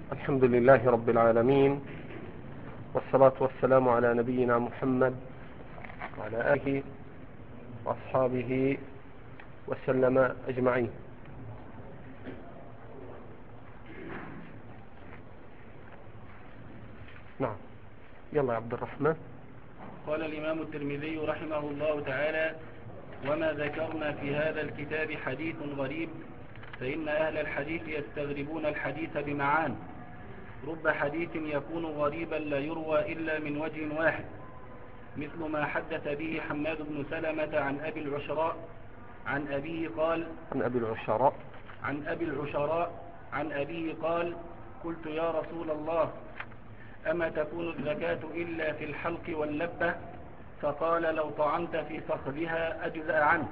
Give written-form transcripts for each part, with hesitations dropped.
الحمد لله رب العالمين، والصلاة والسلام على نبينا محمد وعلى آله وأصحابه وسلم أجمعين. نعم، يلا يا عبد الرحمن. قال الإمام الترمذي رحمه الله تعالى: وما ذكرنا في هذا الكتاب حديث غريب، فإن أهل الحديث يستغربون الحديث بمعان. رب حديث يكون غريبا لا يروى إلا من وجه واحد، مثل ما حدث به حماد بن سلمة عن أبي العشراء عن أبيه قال عن أبيه قال: قلت يا رسول الله، أما تكون الزكاة إلا في الحلق واللبة؟ فقال: لو طعنت في فخذها أجزأ عنك.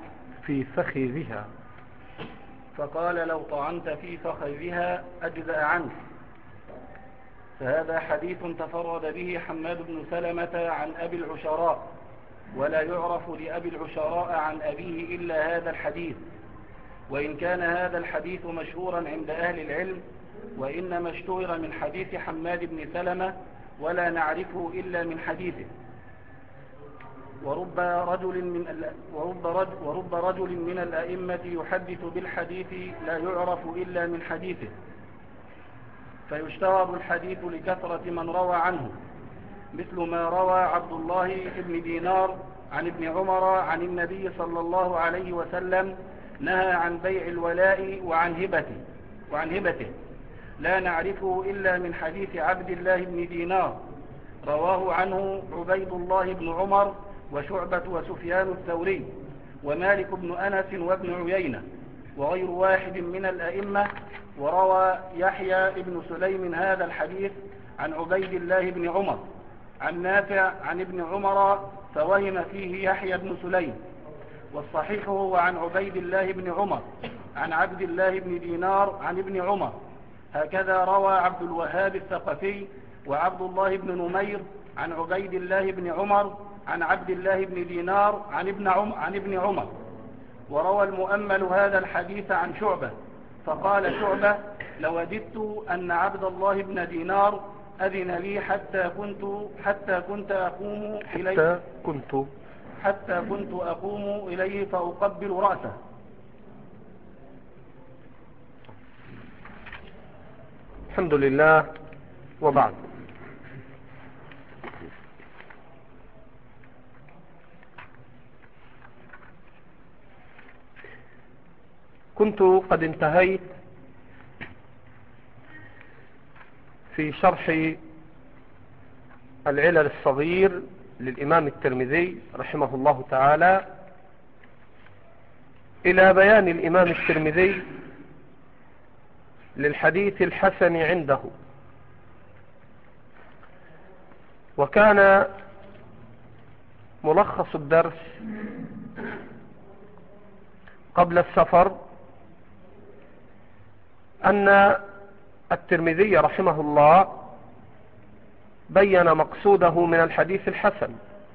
فهذا حديث تفرد به حماد بن سلمة عن أبي العشراء، ولا يعرف لأبي العشراء عن أبيه إلا هذا الحديث، وإن كان هذا الحديث مشهورا عند أهل العلم، وإنما اشتهر من حديث حماد بن سلمة ولا نعرفه إلا من حديثه. ورب رجل من الأئمة يحدث بالحديث لا يعرف إلا من حديثه، فيشتهر الحديث لكثرة من روى عنه، مثل ما روى عبد الله بن دينار عن ابن عمر عن النبي صلى الله عليه وسلم: نهى عن بيع الولاء وعن هبته، لا نعرفه إلا من حديث عبد الله بن دينار، رواه عنه عبيد الله بن عمر وشعبة وسفيان الثوري ومالك بن أنس وابن عيينة وغير واحد من الأئمة. وروى يحيى بن سليم هذا الحديث عن عبيد الله بن عمر عن نافع عن ابن عمر، فوهم فيه يحيى بن سليم، والصحيح هو عن عبيد الله بن عمر عن عبد الله بن دينار عن ابن عمر. هكذا روى عبد الوهاب الثقفي وعبد الله بن نمير عن عبيد الله بن عمر عن عبد الله بن دينار عن ابن عمر. وروى المؤمل هذا الحديث عن شعبة، فقال شعبة: لوددت أن عبد الله بن دينار أذن لي حتى كنت أقوم إليه فأقبل رأسه. الحمد لله، وبعد. كنت قد انتهيت في شرح العلل الصغير للإمام الترمذي رحمه الله تعالى إلى بيان الإمام الترمذي للحديث الحسن عنده. وكان ملخص الدرس قبل السفر أن الترمذي رحمه الله بين مقصوده من الحديث الحسن،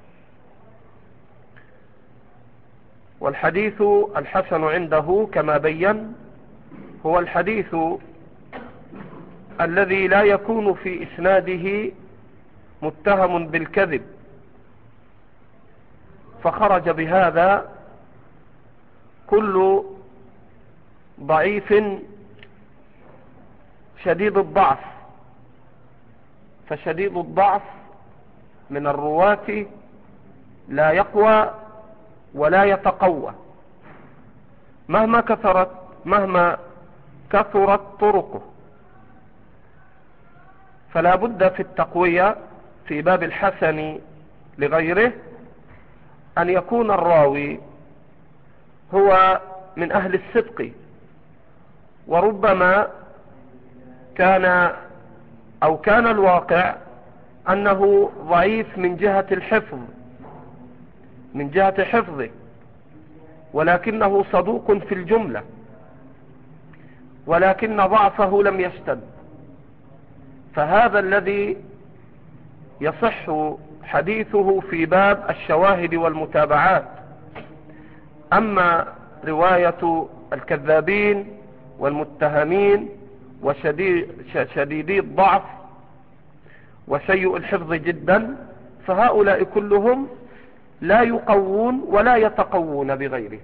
والحديث الحسن عنده كما بين هو الحديث الذي لا يكون في إسناده متهم بالكذب، فخرج بهذا كل ضعيف شديد الضعف، فشديد الضعف من الرواة لا يقوى ولا يتقوى مهما كثرت طرقه، فلا بد في التقوية في باب الحسن لغيره أن يكون الراوي هو من أهل الصدق، وربما كان الواقع أنه ضعيف من جهة حفظه، ولكنه صدوق في الجملة، ولكن ضعفه لم يشتد، فهذا الذي يصح حديثه في باب الشواهد والمتابعات. أما رواية الكذابين والمتهمين وشديدي الضعف وسيء الحفظ جدا، فهؤلاء كلهم لا يقوون ولا يتقوون بغيره.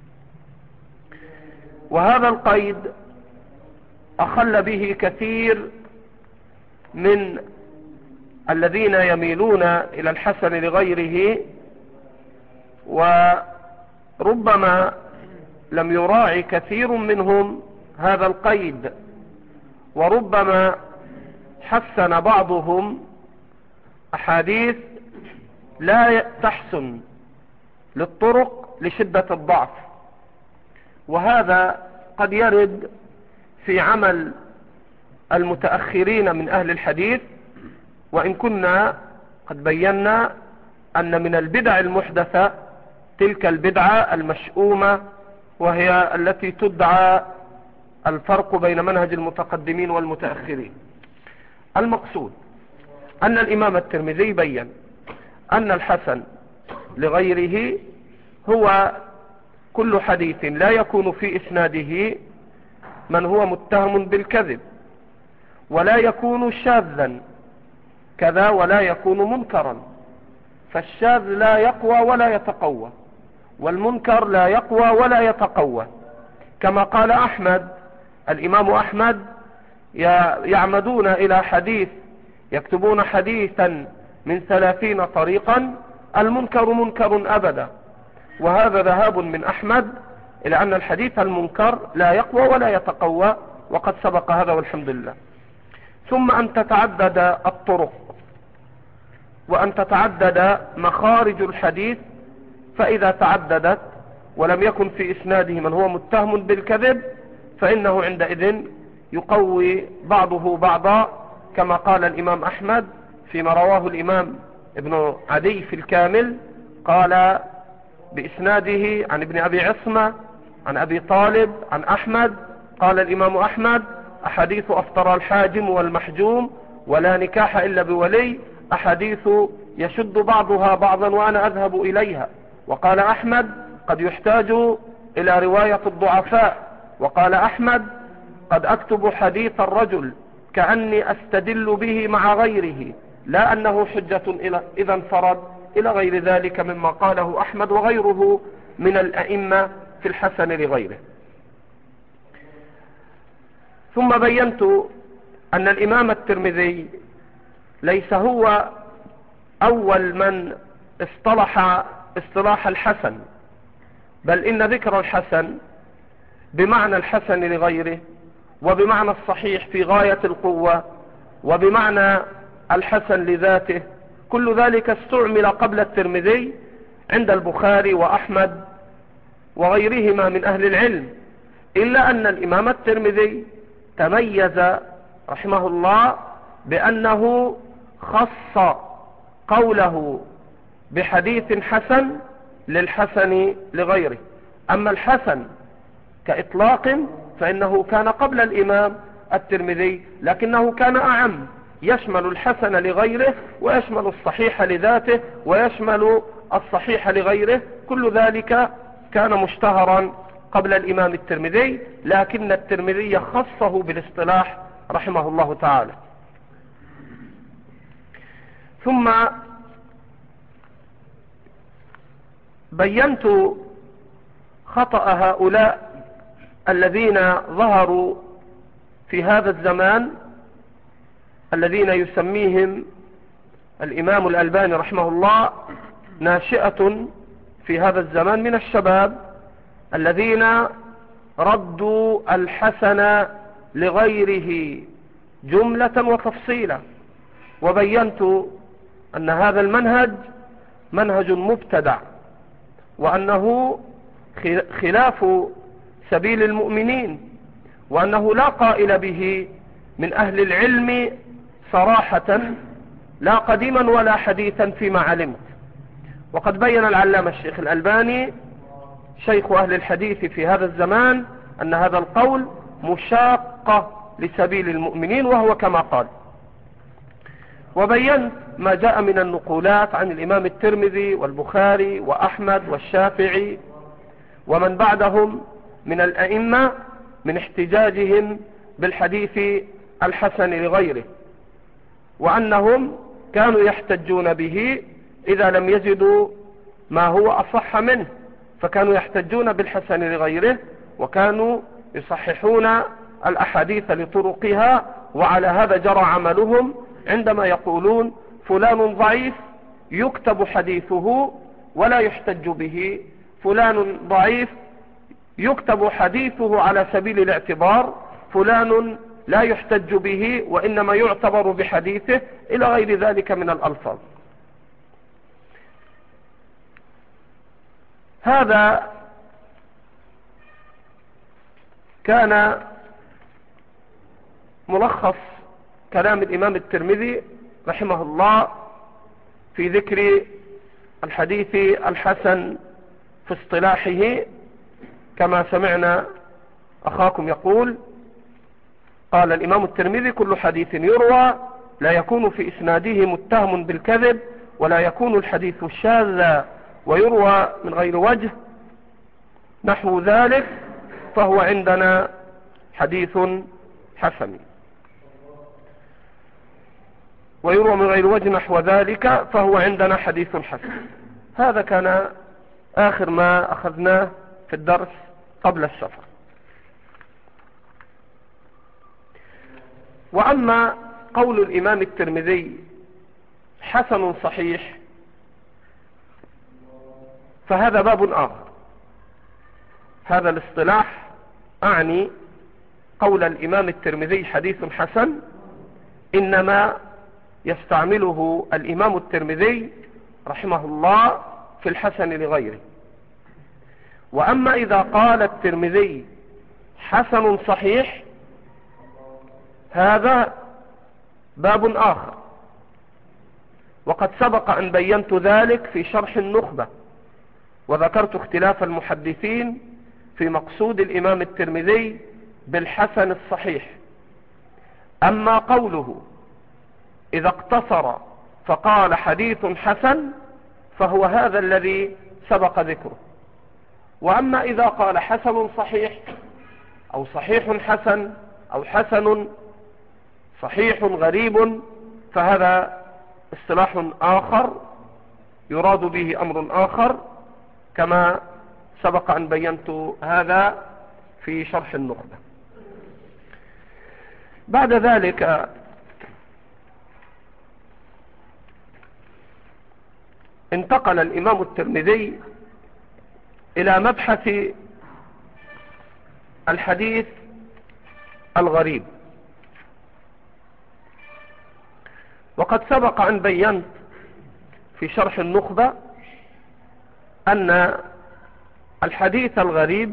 وهذا القيد أخل به كثير من الذين يميلون إلى الحسن لغيره، وربما لم يراعي كثير منهم هذا القيد، وربما حسن بعضهم أحاديث لا تحسن للطرق لشدة الضعف، وهذا قد يرد في عمل المتأخرين من أهل الحديث، وإن كنا قد بينا أن من البدع المحدثة تلك البدعة المشؤومة، وهي التي تدعى الفرق بين منهج المتقدمين والمتأخرين. المقصود أن الإمام الترمذي بيّن أن الحسن لغيره هو كل حديث لا يكون في إسناده من هو متهم بالكذب، ولا يكون شاذا كذا، ولا يكون منكرا، فالشاذ لا يقوى ولا يتقوى، والمنكر لا يقوى ولا يتقوى، كما قال أحمد. الإمام أحمد يعمدون إلى حديث، يكتبون حديثا من 30 طريقا، المنكر منكر أبدا، وهذا ذهاب من أحمد إلى أن الحديث المنكر لا يقوى ولا يتقوى، وقد سبق هذا والحمد لله. ثم أن تتعدد الطرق، وأن تتعدد مخارج الحديث، فإذا تعددت ولم يكن في إسناده من هو متهم بالكذب، فإنه عندئذ يقوي بعضه بعضا، كما قال الإمام أحمد فيما رواه الإمام ابن عدي في الكامل، قال بإسناده عن ابن أبي عصمة عن أبي طالب عن أحمد، قال الإمام أحمد: أحاديث أفطر الحاجم والمحجوم ولا نكاح إلا بولي أحاديث يشد بعضها بعضا وأنا أذهب إليها. وقال أحمد: قد يحتاج إلى رواية الضعفاء. وقال أحمد: قد أكتب حديث الرجل كأني أستدل به مع غيره، لا أنه حجة إذا انفرد، إلى غير ذلك مما قاله أحمد وغيره من الأئمة في الحسن لغيره. ثم بينت أن الإمام الترمذي ليس هو أول من اصطلاح الحسن، بل إن ذكر الحسن بمعنى الحسن لغيره، وبمعنى الصحيح في غاية القوة، وبمعنى الحسن لذاته، كل ذلك استعمل قبل الترمذي عند البخاري وأحمد وغيرهما من أهل العلم، إلا أن الإمام الترمذي تميز رحمه الله بأنه خص قوله بحديث حسن للحسن لغيره. أما الحسن كإطلاق فإنه كان قبل الإمام الترمذي، لكنه كان أعم، يشمل الحسن لغيره، ويشمل الصحيح لذاته، ويشمل الصحيح لغيره، كل ذلك كان مشتهرا قبل الإمام الترمذي، لكن الترمذي خصه بالاصطلاح رحمه الله تعالى. ثم بينت خطأ هؤلاء الذين ظهروا في هذا الزمان، الذين يسميهم الإمام الألباني رحمه الله ناشئة في هذا الزمان من الشباب، الذين ردوا الحسن لغيره جملة وتفصيلا. وبينت أن هذا المنهج منهج مبتدع، وأنه خلاف سبيل المؤمنين، وأنه لا قائل به من أهل العلم صراحة، لا قديما ولا حديثا فيما علمت. وقد بين العلامة الشيخ الألباني شيخ أهل الحديث في هذا الزمان أن هذا القول مشاقة لسبيل المؤمنين، وهو كما قال. وبينت ما جاء من النقولات عن الإمام الترمذي والبخاري وأحمد والشافعي ومن بعدهم من الأئمة من احتجاجهم بالحديث الحسن لغيره، وأنهم كانوا يحتجون به إذا لم يجدوا ما هو أصح منه، فكانوا يحتجون بالحسن لغيره، وكانوا يصححون الأحاديث لطرقها. وعلى هذا جرى عملهم عندما يقولون فلان ضعيف يكتب حديثه ولا يحتج به، فلان ضعيف يكتب حديثه على سبيل الاعتبار، فلان لا يحتج به وإنما يعتبر بحديثه، إلى غير ذلك من الألفاظ. هذا كان ملخص كلام الإمام الترمذي رحمه الله في ذكر الحديث الحسن في اصطلاحه، كما سمعنا أخاكم يقول: قال الإمام الترمذي: كل حديث يروى لا يكون في إسناده متهم بالكذب، ولا يكون الحديث الشاذ ويروى من غير وجه نحو ذلك، فهو عندنا حديث حسن. ويروى من غير وجه نحو ذلك فهو عندنا حديث حسن. هذا كان آخر ما أخذناه في الدرس قبل السفر. وأما قول الإمام الترمذي حسن صحيح فهذا باب آخر. هذا الاصطلاح أعني قول الإمام الترمذي حديث حسن إنما يستعمله الإمام الترمذي رحمه الله في الحسن لغيره. وأما إذا قال الترمذي حسن صحيح هذا باب آخر، وقد سبق أن بينت ذلك في شرح النخبة، وذكرت اختلاف المحدثين في مقصود الإمام الترمذي بالحسن الصحيح. أما قوله إذا اقتصر فقال حديث حسن فهو هذا الذي سبق ذكره. وأما إذا قال حسن صحيح أو صحيح حسن أو حسن صحيح غريب فهذا اصطلاح آخر يراد به أمر آخر، كما سبق أن بينت هذا في شرح النخبة. بعد ذلك انتقل الإمام الترمذي إلى مبحث الحديث الغريب. وقد سبق أن بينت في شرح النخبة أن الحديث الغريب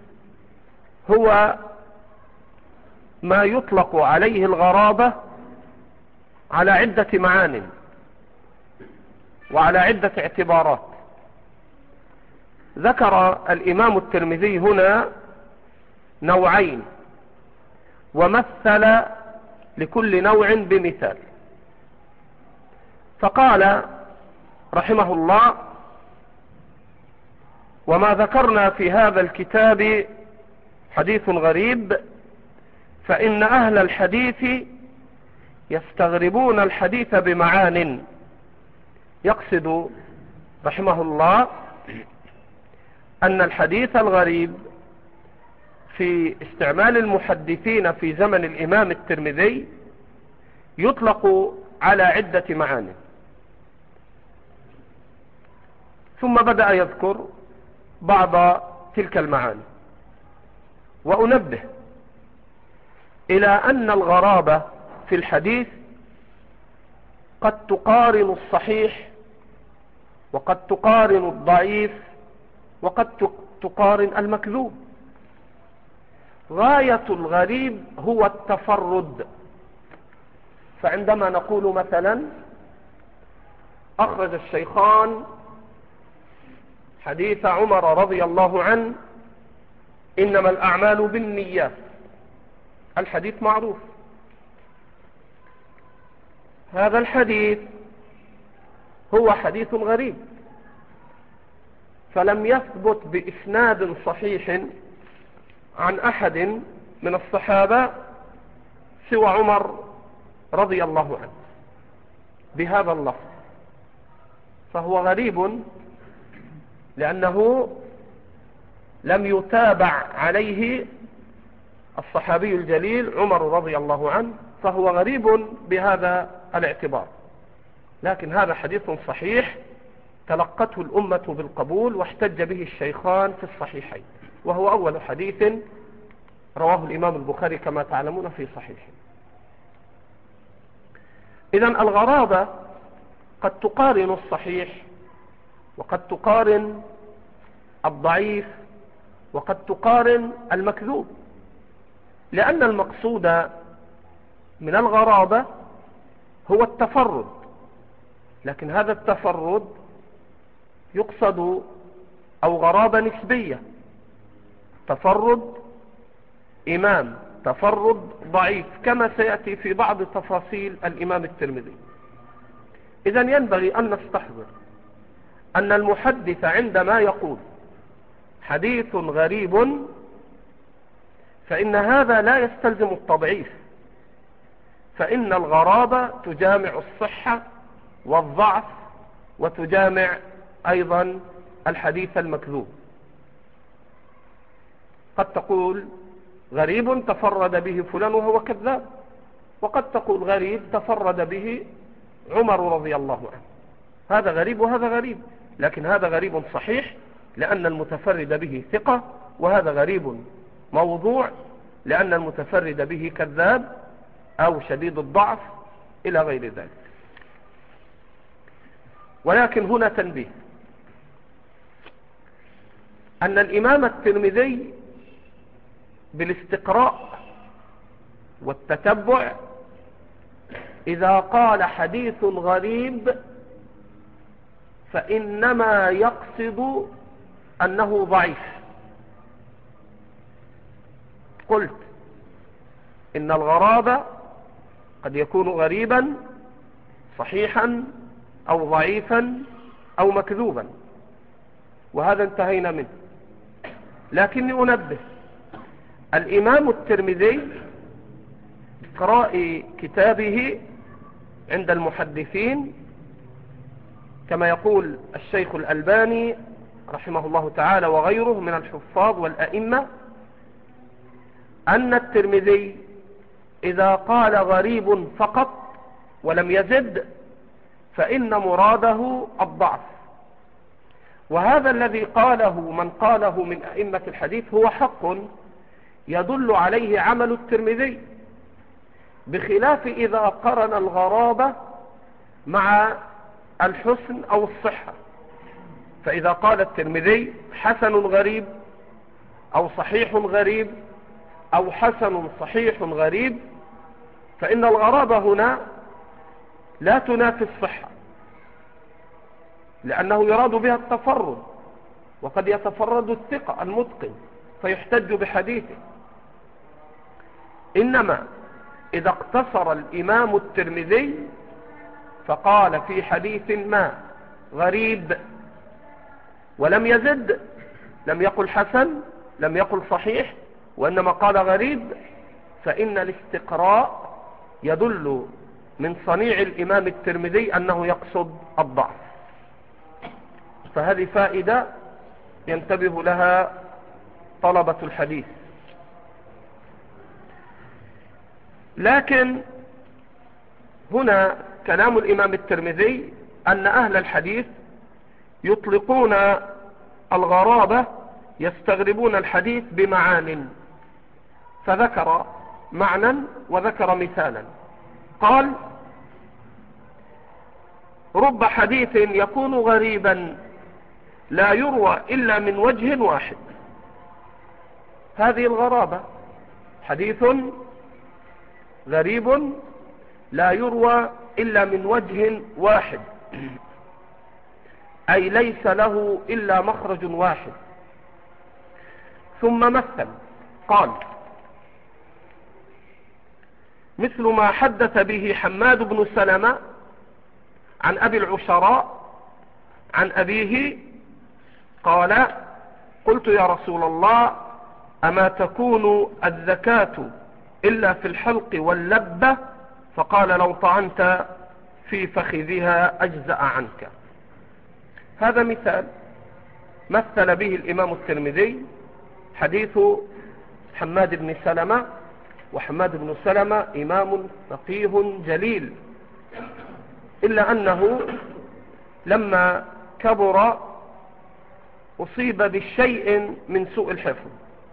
هو ما يطلق عليه الغرابة على عدة معان وعلى عدة اعتبارات. ذكر الإمام الترمذي هنا نوعين، ومثل لكل نوع بمثال. فقال رحمه الله: وما ذكرنا في هذا الكتاب حديث غريب، فإن أهل الحديث يستغربون الحديث بمعان. يقصد رحمه الله أن الحديث الغريب في استعمال المحدثين في زمن الإمام الترمذي يطلق على عدة معان. ثم بدأ يذكر بعض تلك المعاني، وأنبه إلى أن الغرابة في الحديث قد تقارن الصحيح، وقد تقارن الضعيف، وقد تقارن المكذوب. غاية الغريب هو التفرد. فعندما نقول مثلا أخرج الشيخان حديث عمر رضي الله عنه إنما الأعمال بالنيات، الحديث معروف. هذا الحديث هو حديث غريب، فلم يثبت بإسناد صحيح عن أحد من الصحابة سوى عمر رضي الله عنه بهذا اللفظ، فهو غريب لأنه لم يتابع عليه الصحابي الجليل عمر رضي الله عنه، فهو غريب بهذا الاعتبار. لكن هذا حديث صحيح تلقته الأمة بالقبول، واحتج به الشيخان في الصحيحين، وهو أول حديث رواه الإمام البخاري كما تعلمون في صحيحه. إذن الغرابة قد تقارن الصحيح، وقد تقارن الضعيف، وقد تقارن المكذوب، لأن المقصود من الغرابة هو التفرد، لكن هذا التفرد يقصد أو غرابة نسبية، تفرد إمام، تفرد ضعيف، كما سيأتي في بعض تفاصيل الإمام الترمذي. إذن ينبغي أن نستحضر أن المحدث عندما يقول حديث غريب فإن هذا لا يستلزم التضعيف، فإن الغرابة تجامع الصحة والضعف، وتجامع أيضا الحديث المكذوب. قد تقول غريب تفرد به فلان وهو كذاب، وقد تقول غريب تفرد به عمر رضي الله عنه، هذا غريب وهذا غريب، لكن هذا غريب صحيح لأن المتفرد به ثقة، وهذا غريب موضوع لأن المتفرد به كذاب أو شديد الضعف إلى غير ذلك. ولكن هنا تنبيه أن الإمام الترمذي بالاستقراء والتتبع إذا قال حديث غريب فإنما يقصد أنه ضعيف. قلت إن الغرابة قد يكون غريبا صحيحا أو ضعيفا أو مكذوبا، وهذا انتهينا منه. لكني أنبه الإمام الترمذي قراء كتابه عند المحدثين كما يقول الشيخ الألباني رحمه الله تعالى وغيره من الحفاظ والأئمة، أن الترمذي إذا قال غريب فقط ولم يزد فإن مراده الضعف، وهذا الذي قاله من قاله من أئمة الحديث هو حق يدل عليه عمل الترمذي، بخلاف إذا قرن الغرابة مع الحسن أو الصحة. فإذا قال الترمذي حسن غريب أو صحيح غريب أو حسن صحيح غريب، فإن الغرابة هنا لا تنافي الصحة، لأنه يراد بها التفرد، وقد يتفرد الثقة المتقن فيحتج بحديثه. إنما إذا اقتصر الإمام الترمذي فقال في حديث ما غريب ولم يزد، لم يقل حسن، لم يقل صحيح، وإنما قال غريب، فإن الاستقراء يدل من صنيع الإمام الترمذي أنه يقصد الضعف. فهذه فائدة ينتبه لها طلبة الحديث. لكن هنا كلام الإمام الترمذي أن أهل الحديث يطلقون الغرابة، يستغربون الحديث بمعان، فذكر معنى وذكر مثالا. قال رب حديث يكون غريبا لا يروى إلا من وجه واحد. هذه الغرابة، حديث غريب لا يروى إلا من وجه واحد، أي ليس له إلا مخرج واحد. ثم مثل قال مثل ما حدث به حماد بن سلمة عن أبي العشراء عن أبيه قال قلت يا رسول الله أما تكون الزكاة إلا في الحلق واللبة، فقال لو طعنت في فخذها أجزأ عنك. هذا مثال مثل به الإمام الترمذي حديث حماد بن سلمة، وحماد بن سلمة إمام فقيه جليل، إلا أنه لما كبر أصيب بالشيء من سوء الحفظ،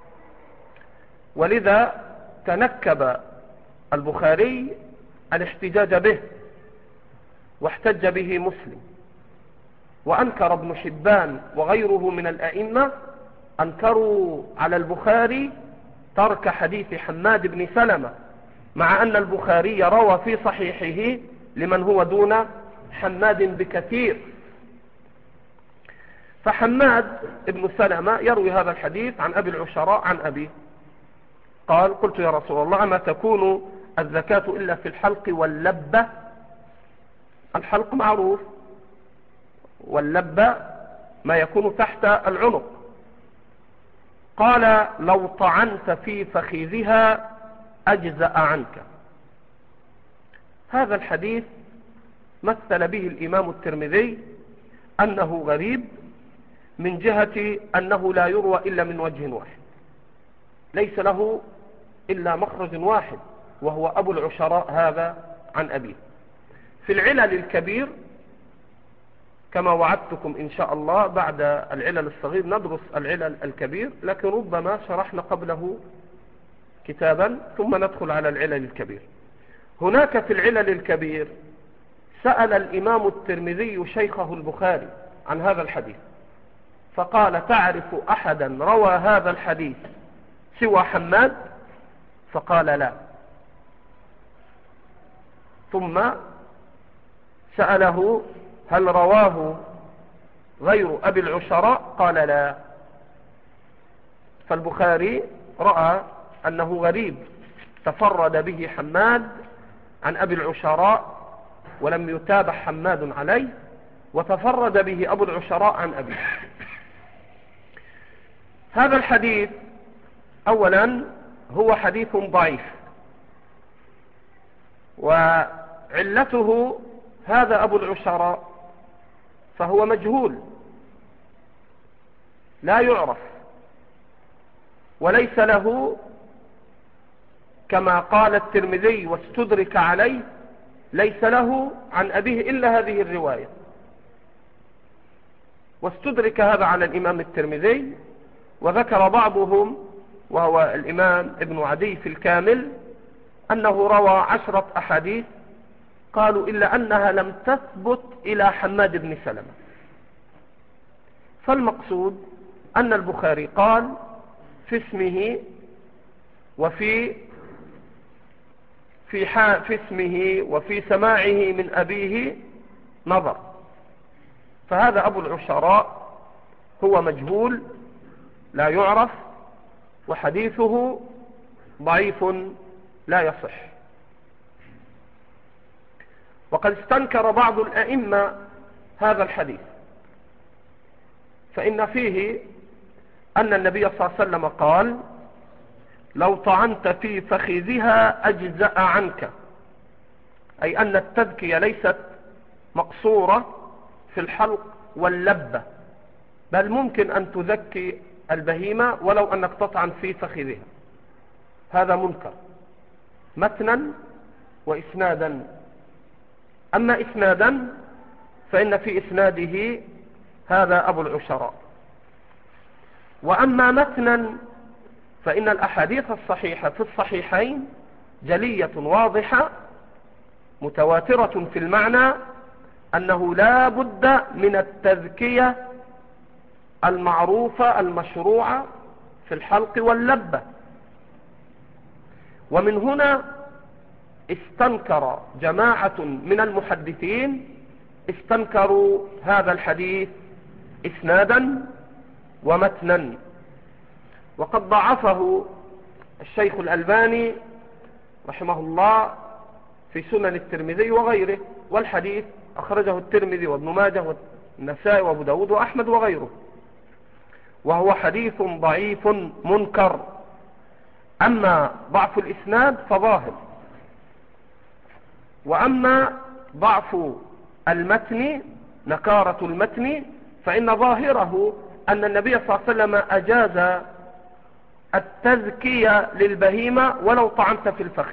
ولذا تنكب البخاري الاحتجاج به، واحتج به مسلم، وأنكر ابن حبان وغيره من الأئمة، أنكروا على البخاري ترك حديث حماد بن سلمة، مع أن البخاري روى في صحيحه لمن هو دون حماد بكثير. فحماد بن سلمة يروي هذا الحديث عن أبي العشراء عن أبيه قال: قلت يا رسول الله ما تكون الزكاة إلا في الحلق واللبة؟ الحلق معروف، واللبة ما يكون تحت العنق. قال: لو طعنت في فخذها أجزأ عنك. هذا الحديث مثل به الإمام الترمذي أنه غريب من جهة أنه لا يروى إلا من وجه واحد، ليس له إلا مخرج واحد، وهو أبو العشراء هذا عن أبيه. في العلل الكبير كما وعدتكم إن شاء الله بعد العلل الصغير ندرس العلل الكبير، لكن ربما شرحنا قبله كتابا ثم ندخل على العلل الكبير. هناك في العلل الكبير سأل الإمام الترمذي شيخه البخاري عن هذا الحديث، فقال: تعرف أحدا روى هذا الحديث سوى حماد؟ فقال: لا. ثم سأله: هل رواه غير أبي العشراء؟ قال: لا. فالبخاري رأى أنه غريب تفرد به حماد عن أبي العشراء ولم يتابع حماد عليه، وتفرد به أبو العشراء عن أبيه. هذا الحديث أولا هو حديث ضعيف، وعلته هذا أبو العشراء فهو مجهول لا يعرف، وليس له كما قال الترمذي واستدرك عليه، ليس له عن أبيه إلا هذه الرواية، واستدرك هذا على الإمام الترمذي. وذكر بعضهم وهو الإمام ابن عدي في الكامل أنه روى 10 أحاديث، قالوا إلا أنها لم تثبت إلى حماد بن سلمة. فالمقصود أن البخاري قال في اسمه وفي اسمه وفي سماعه من أبيه نظر، فهذا أبو العشراء هو مجهول لا يعرف، وحديثه ضعيف لا يصح. وقد استنكر بعض الأئمة هذا الحديث، فإن فيه أن النبي صلى الله عليه وسلم قال: لو طعنت في فخذها أجزأ عنك، أي أن التذكية ليست مقصورة في الحلق واللبة، بل ممكن أن تذكي البهيمة ولو أنك تطعن في فخذها. هذا منكر متنا وإسنادا. أما إسنادا فإن في إسناده هذا أبو العشراء، وأما متنا فإن الأحاديث الصحيحة في الصحيحين جلية واضحة متواترة في المعنى أنه لا بد من التذكية المعروفة المشروعة في الحلق واللبة. ومن هنا استنكر جماعة من المحدثين، استنكروا هذا الحديث إسنادا ومتنا، وقد ضعفه الشيخ الألباني رحمه الله في سنن الترمذي وغيره، والحديث أخرجه الترمذي وابن ماجه والنسائي وابو داود وأحمد وغيره، وهو حديث ضعيف منكر. أما ضعف الإسناد فظاهر، وأما ضعف المتن نكارة المتن فإن ظاهره أن النبي صلى الله عليه وسلم أجاز التزكية للبهيمة ولو طعنت في الفخذ.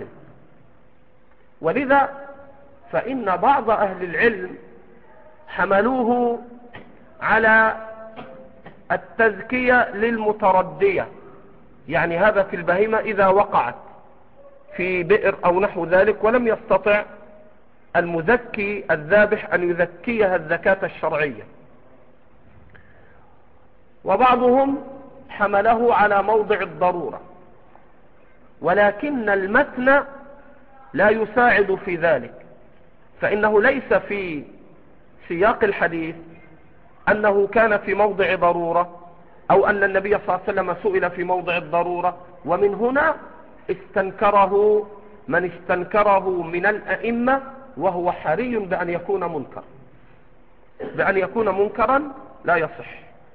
ولذا فإن بعض أهل العلم حملوه على التزكية للمتردية، يعني هذا في البهيمة إذا وقعت في بئر أو نحو ذلك ولم يستطع المزكي الذابح أن يزكيها الزكاة الشرعية. وبعضهم حمله على موضع الضرورة، ولكن المتن لا يساعد في ذلك، فإنه ليس في سياق الحديث أنه كان في موضع ضرورة أو أن النبي صلى الله عليه وسلم سئل في موضع الضرورة. ومن هنا استنكره من استنكره من الأئمة، وهو حري بأن يكون منكر، بأن يكون منكرا لا يصح.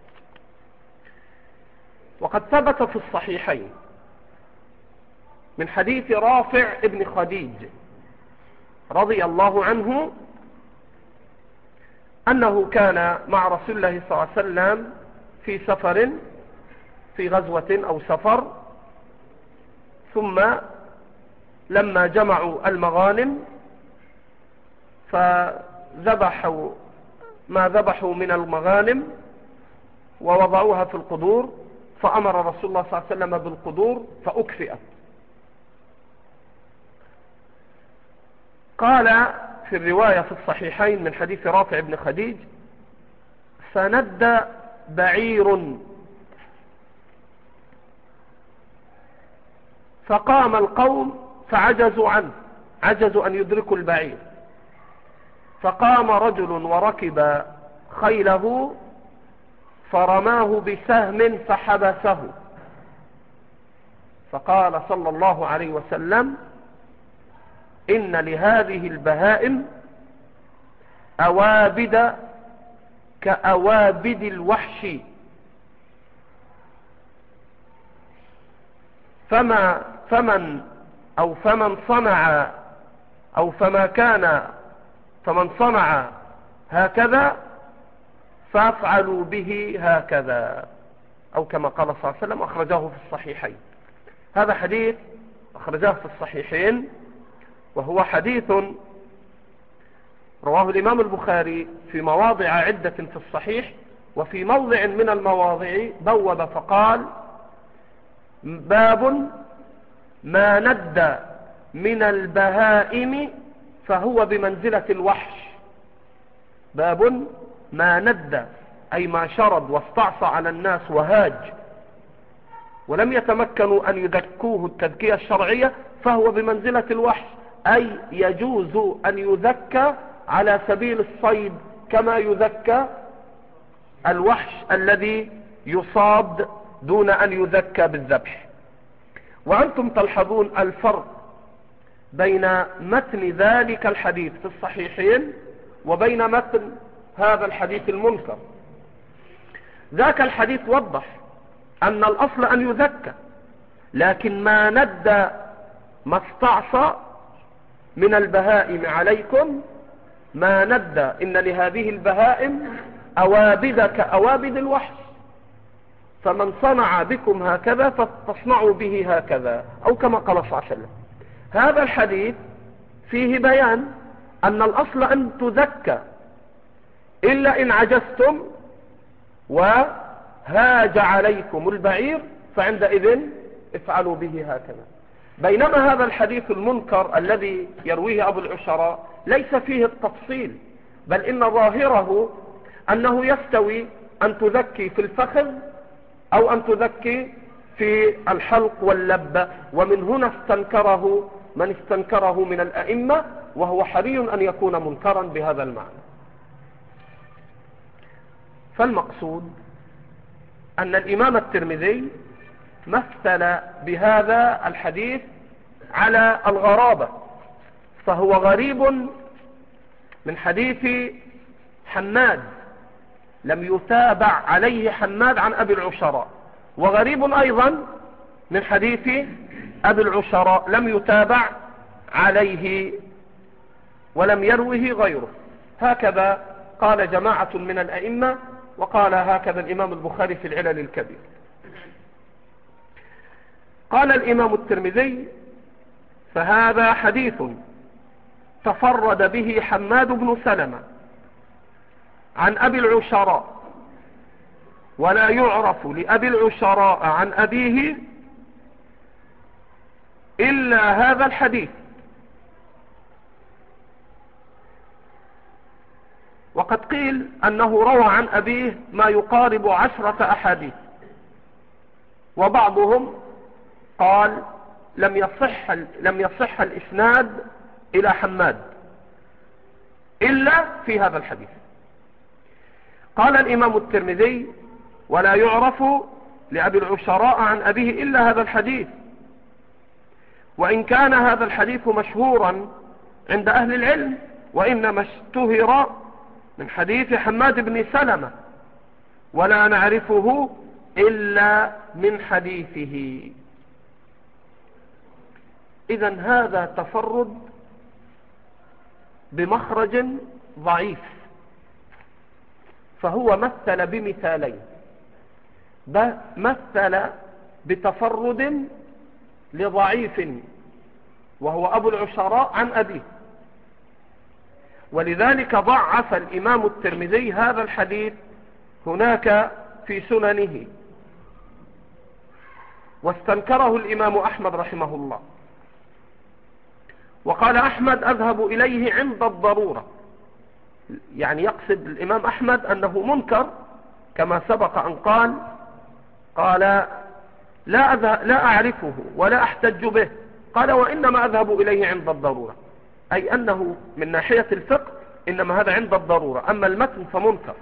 وقد ثبت في الصحيحين من حديث رافع ابن خديج رضي الله عنه أنه كان مع رسول الله صلى الله عليه وسلم في سفر، في غزوة أو سفر، ثم لما جمعوا المغانم فذبحوا ما ذبحوا من المغانم ووضعوها في القدور، فأمر رسول الله صلى الله عليه وسلم بالقدور فأكفئت. قال في الرواية في الصحيحين من حديث رافع بن خديج: فند بعير فقام القوم فعجزوا عنه، عجزوا أن يدركوا البعير، فقام رجل وركب خيله فرماه بسهم فحبسه، فقال صلى الله عليه وسلم: إن لهذه البهائم أوابد كأوابد الوحش، فمن صنع هكذا فافعلوا به هكذا، أو كما قال صلى الله عليه وسلم. أخرجاه في الصحيحين. هذا حديث أخرجاه في الصحيحين، وهو حديث رواه الإمام البخاري في مواضع عدة في الصحيح، وفي موضع من المواضع بوب فقال: باب ما ند من البهائم فهو بمنزلة الوحش. باب ما ند أي ما شرد واستعصى على الناس وهاج ولم يتمكنوا أن يذكوه التذكية الشرعية، فهو بمنزلة الوحش، أي يجوز أن يذكى على سبيل الصيد كما يذكى الوحش الذي يصاد دون أن يذكى بالذبح. وأنتم تلحظون الفرق بين متن ذلك الحديث في الصحيحين وبين متن هذا الحديث المنكر. ذاك الحديث وضح أن الأصل أن يذكى، لكن ما ند ما استعصى من البهائم عليكم، ما ند إن لهذه البهائم أوابد كأوابد الوحش، فمن صنع بكم هكذا فتصنعوا به هكذا، أو كما قال صلى الله عليه وسلم. هذا الحديث فيه بيان أن الأصل أن تذكى، إلا إن عجزتم وهاج عليكم البعير فعندئذ افعلوا به هكذا. بينما هذا الحديث المنكر الذي يرويه أبو العشراء ليس فيه التفصيل، بل إن ظاهره أنه يستوي أن تذكي في الفخذ أو أن تذكي في الحلق واللبة. ومن هنا استنكره من استنكره من الأئمة، وهو حري أن يكون منكرا بهذا المعنى. فالمقصود أن الإمام الترمذي مثل بهذا الحديث على الغرابة، فهو غريب من حديث حماد، لم يتابع عليه حماد عن أبي العشراء، وغريب أيضا من حديث أبي العشراء لم يتابع عليه ولم يروه غيره. هكذا قال جماعة من الأئمة، وقال هكذا الإمام البخاري في العلل الكبير. قال الإمام الترمذي: فهذا حديث تفرد به حماد بن سلمة عن أبي العشراء، ولا يعرف لأبي العشراء عن أبيه إلا هذا الحديث. وقد قيل أنه روى عن أبيه ما يقارب 10 أحاديث، وبعضهم قال لم يصح الإسناد إلى حماد إلا في هذا الحديث. قال الإمام الترمذي: ولا يعرف لأبي العشراء عن أبيه إلا هذا الحديث، وإن كان هذا الحديث مشهورا عند أهل العلم، وإنما اشتهر من حديث حماد بن سلمة، ولا نعرفه إلا من حديثه. إذن هذا تفرد بمخرج ضعيف، فهو مثل بمثالين: مثل بتفرد لضعيف وهو أبو العشراء عن أبيه، ولذلك ضعف الإمام الترمذي هذا الحديث هناك في سننه، واستنكره الإمام أحمد رحمه الله، وقال أحمد: أذهب إليه عند الضرورة. يعني يقصد الإمام أحمد أنه منكر، كما سبق أن قال لا أعرفه ولا أحتج به، قال: وإنما أذهب إليه عند الضرورة، أي أنه من ناحية الفقه إنما هذا عند الضرورة، أما المتن فمنكر.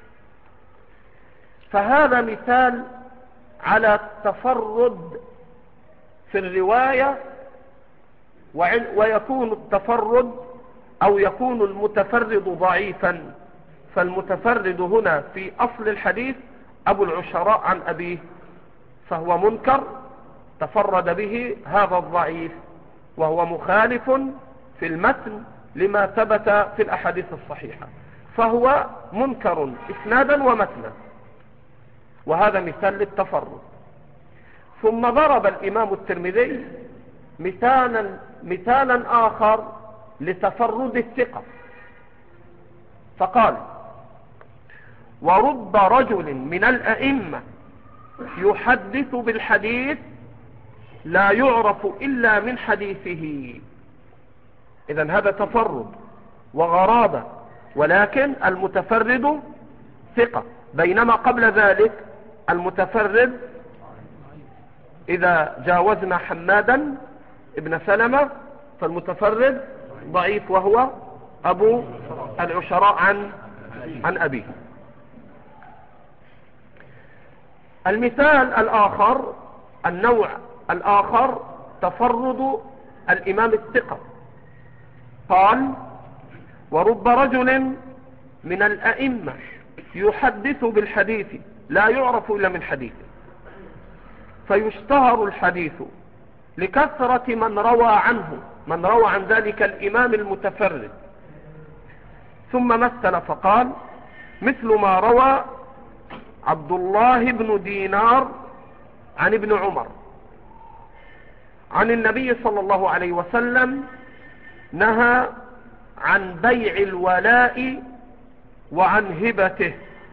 فهذا مثال على التفرد في الرواية، ويكون التفرد أو يكون المتفرد ضعيفا، فالمتفرد هنا في أصل الحديث أبو العشراء عن أبيه، فهو منكر تفرد به هذا الضعيف، وهو مخالف في المتن لما ثبت في الأحاديث الصحيحة، فهو منكر إسنادا ومتنا، وهذا مثال للتفرد. ثم ضرب الإمام الترمذي مثالا آخر لتفرد الثقة، فقال: ورب رجل من الأئمة يحدث بالحديث لا يعرف إلا من حديثه. إذن هذا تفرد وغرابة، ولكن المتفرد ثقة، بينما قبل ذلك المتفرد إذا جاوزنا حمادا ابن سلمة فالمتفرد ضعيف، وهو أبو العشراء عن أبيه. المثال الآخر، النوع الآخر، تفرد الإمام الثقة. قال: ورب رجل من الأئمة يحدث بالحديث لا يعرف إلا من حديثه، فيشتهر الحديث لكثرة من روى عن ذلك الإمام المتفرد. ثم مثل فقال: مثل ما روى عبد الله بن دينار عن ابن عمر عن النبي صلى الله عليه وسلم نهى عن بيع الولاء وعن هبته.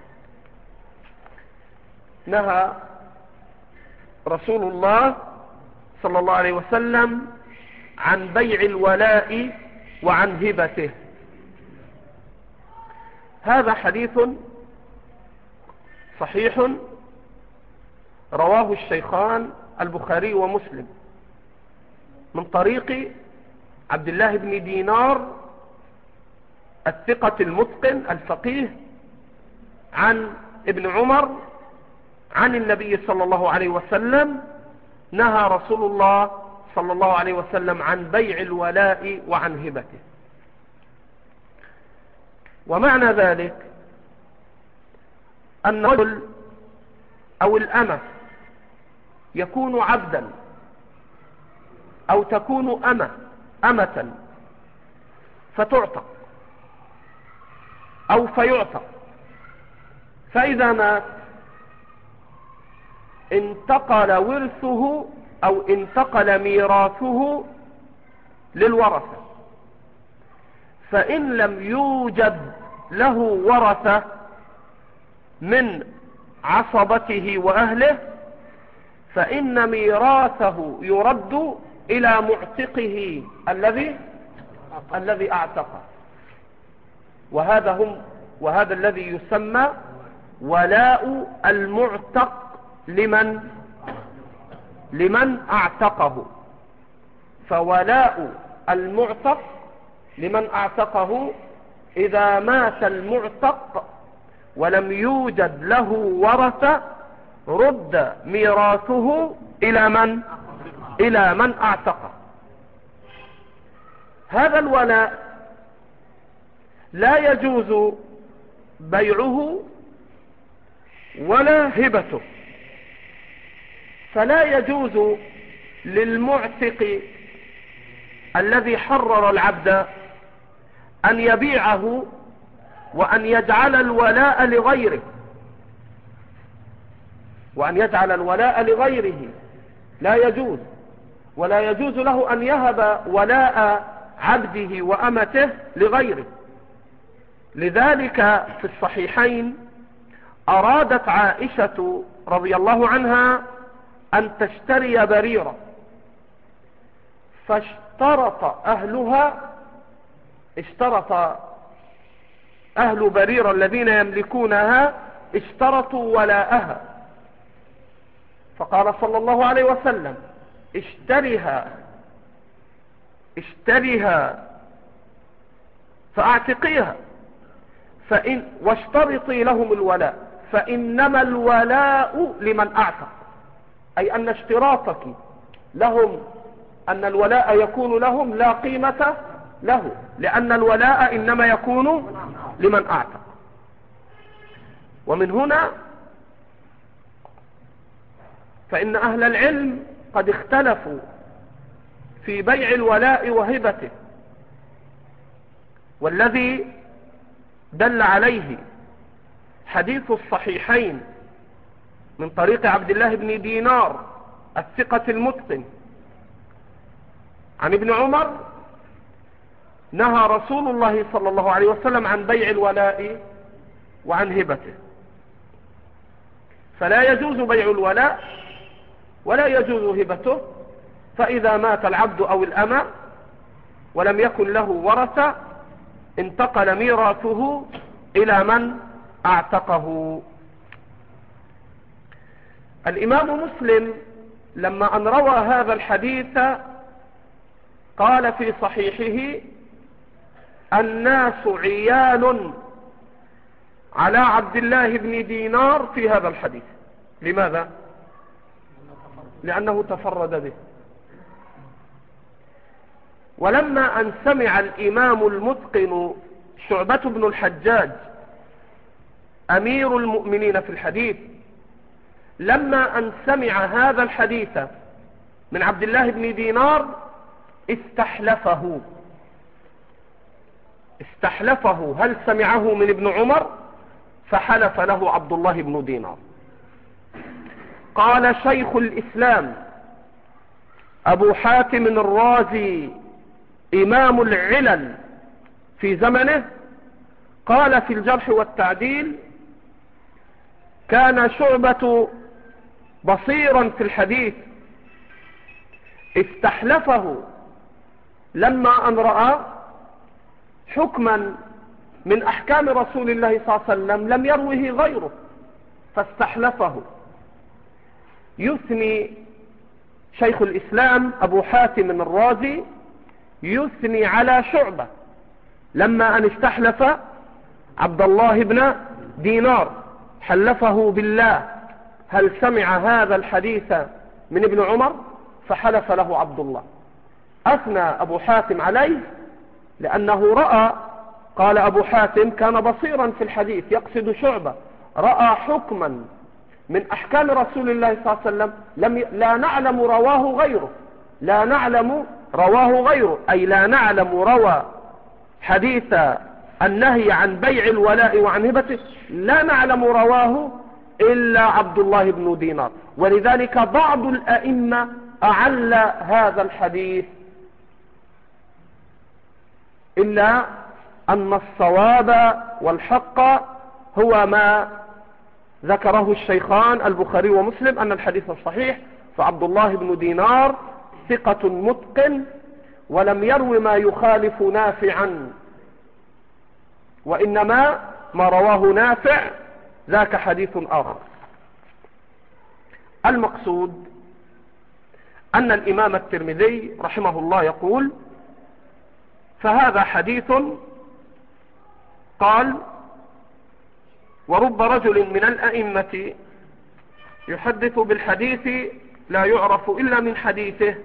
نهى رسول الله صلى الله عليه وسلم عن بيع الولاء وعن هبته. هذا حديث صحيح رواه الشيخان البخاري ومسلم من طريق عبد الله بن دينار الثقة المتقن الفقيه عن ابن عمر عن النبي صلى الله عليه وسلم نهى رسول الله صلى الله عليه وسلم عن بيع الولاء وعن هبته. ومعنى ذلك أن الرجل أو الأمة يكون عبدا أو تكون أمة فتعتق أو فيعتق، فإذا مات انتقل ورثه أو انتقل ميراثه للورثة، فإن لم يوجد له ورثة من عصبته وأهله فإن ميراثه يرد إلى معتقه الذي أعتقه، وهذا الذي يسمى ولاء المعتق لمن أعتقه. فولاء المعتق لمن أعتقه إذا مات المعتق ولم يوجد له ورثة رد ميراثه إلى من أعتقه. هذا الولاء لا يجوز بيعه ولا هبته، فلا يجوز للمعتق الذي حرر العبد أن يبيعه وأن يجعل الولاء لغيره، لا يجوز. ولا يجوز له أن يهب ولاء عبده وأمته لغيره. لذلك في الصحيحين أرادت عائشة رضي الله عنها أن تشتري بريرة، فاشترط أهل بريرة الذين يملكونها اشترطوا ولاءها، فقال صلى الله عليه وسلم اشتريها فاعتقيها واشترطي لهم الولاء، فإنما الولاء لمن أعتق، أي أن اشتراطك لهم أن الولاء يكون لهم لا قيمة له، لأن الولاء إنما يكون لمن أعتق. ومن هنا فإن أهل العلم قد اختلفوا في بيع الولاء وهبته، والذي دل عليه حديث الصحيحين من طريق عبد الله بن دينار الثقة المتقن عن ابن عمر نهى رسول الله صلى الله عليه وسلم عن بيع الولاء وعن هبته، فلا يجوز بيع الولاء ولا يجوز هبته. فإذا مات العبد أو الأمة ولم يكن له ورثة انتقل ميراثه إلى من أعتقه. الإمام مسلم لما أن روى هذا الحديث قال في صحيحه: الناس عيال على عبد الله بن دينار في هذا الحديث. لماذا؟ لأنه تفرد به. ولما أن سمع الإمام المتقن شعبة بن الحجاج أمير المؤمنين في الحديث، لما أن سمع هذا الحديث من عبد الله بن دينار استحلفه هل سمعه من ابن عمر، فحلف له عبد الله بن دينار. قال شيخ الإسلام أبو حاتم الرازي إمام العلل في زمنه، قال في الجرح والتعديل: كان شعبة بصيرا في الحديث، استحلفه لما أن رأى حكما من أحكام رسول الله صلى الله عليه وسلم لم يروه غيره فاستحلفه. يثني شيخ الإسلام أبو حاتم الرازي يثني على شعبة لما أن استحلف عبد الله بن دينار، حلفه بالله هل سمع هذا الحديث من ابن عمر، فحلف له عبد الله. أثنى أبو حاتم عليه لأنه رأى، قال أبو حاتم كان بصيرا في الحديث، يقصد شعبة، رأى حكما من أحكام رسول الله صلى الله عليه وسلم لا نعلم رواه غيره، لا نعلم رواه غيره، أي لا نعلم روى حديث النهي عن بيع الولاء وعن هبته، لا نعلم رواه إلا عبد الله بن دينار. ولذلك بعض الأئمة أعل هذا الحديث، إلا أن الصواب والحق هو ما ذكره الشيخان البخاري ومسلم، أن الحديث الصحيح فعبد الله بن دينار ثقة متقن، ولم يروي ما يخالف نافعا، وإنما ما رواه نافع ذاك حديث آخر. المقصود أن الإمام الترمذي رحمه الله يقول: فهذا حديث، قال: ورب رجل من الأئمة يحدث بالحديث لا يعرف إلا من حديثه،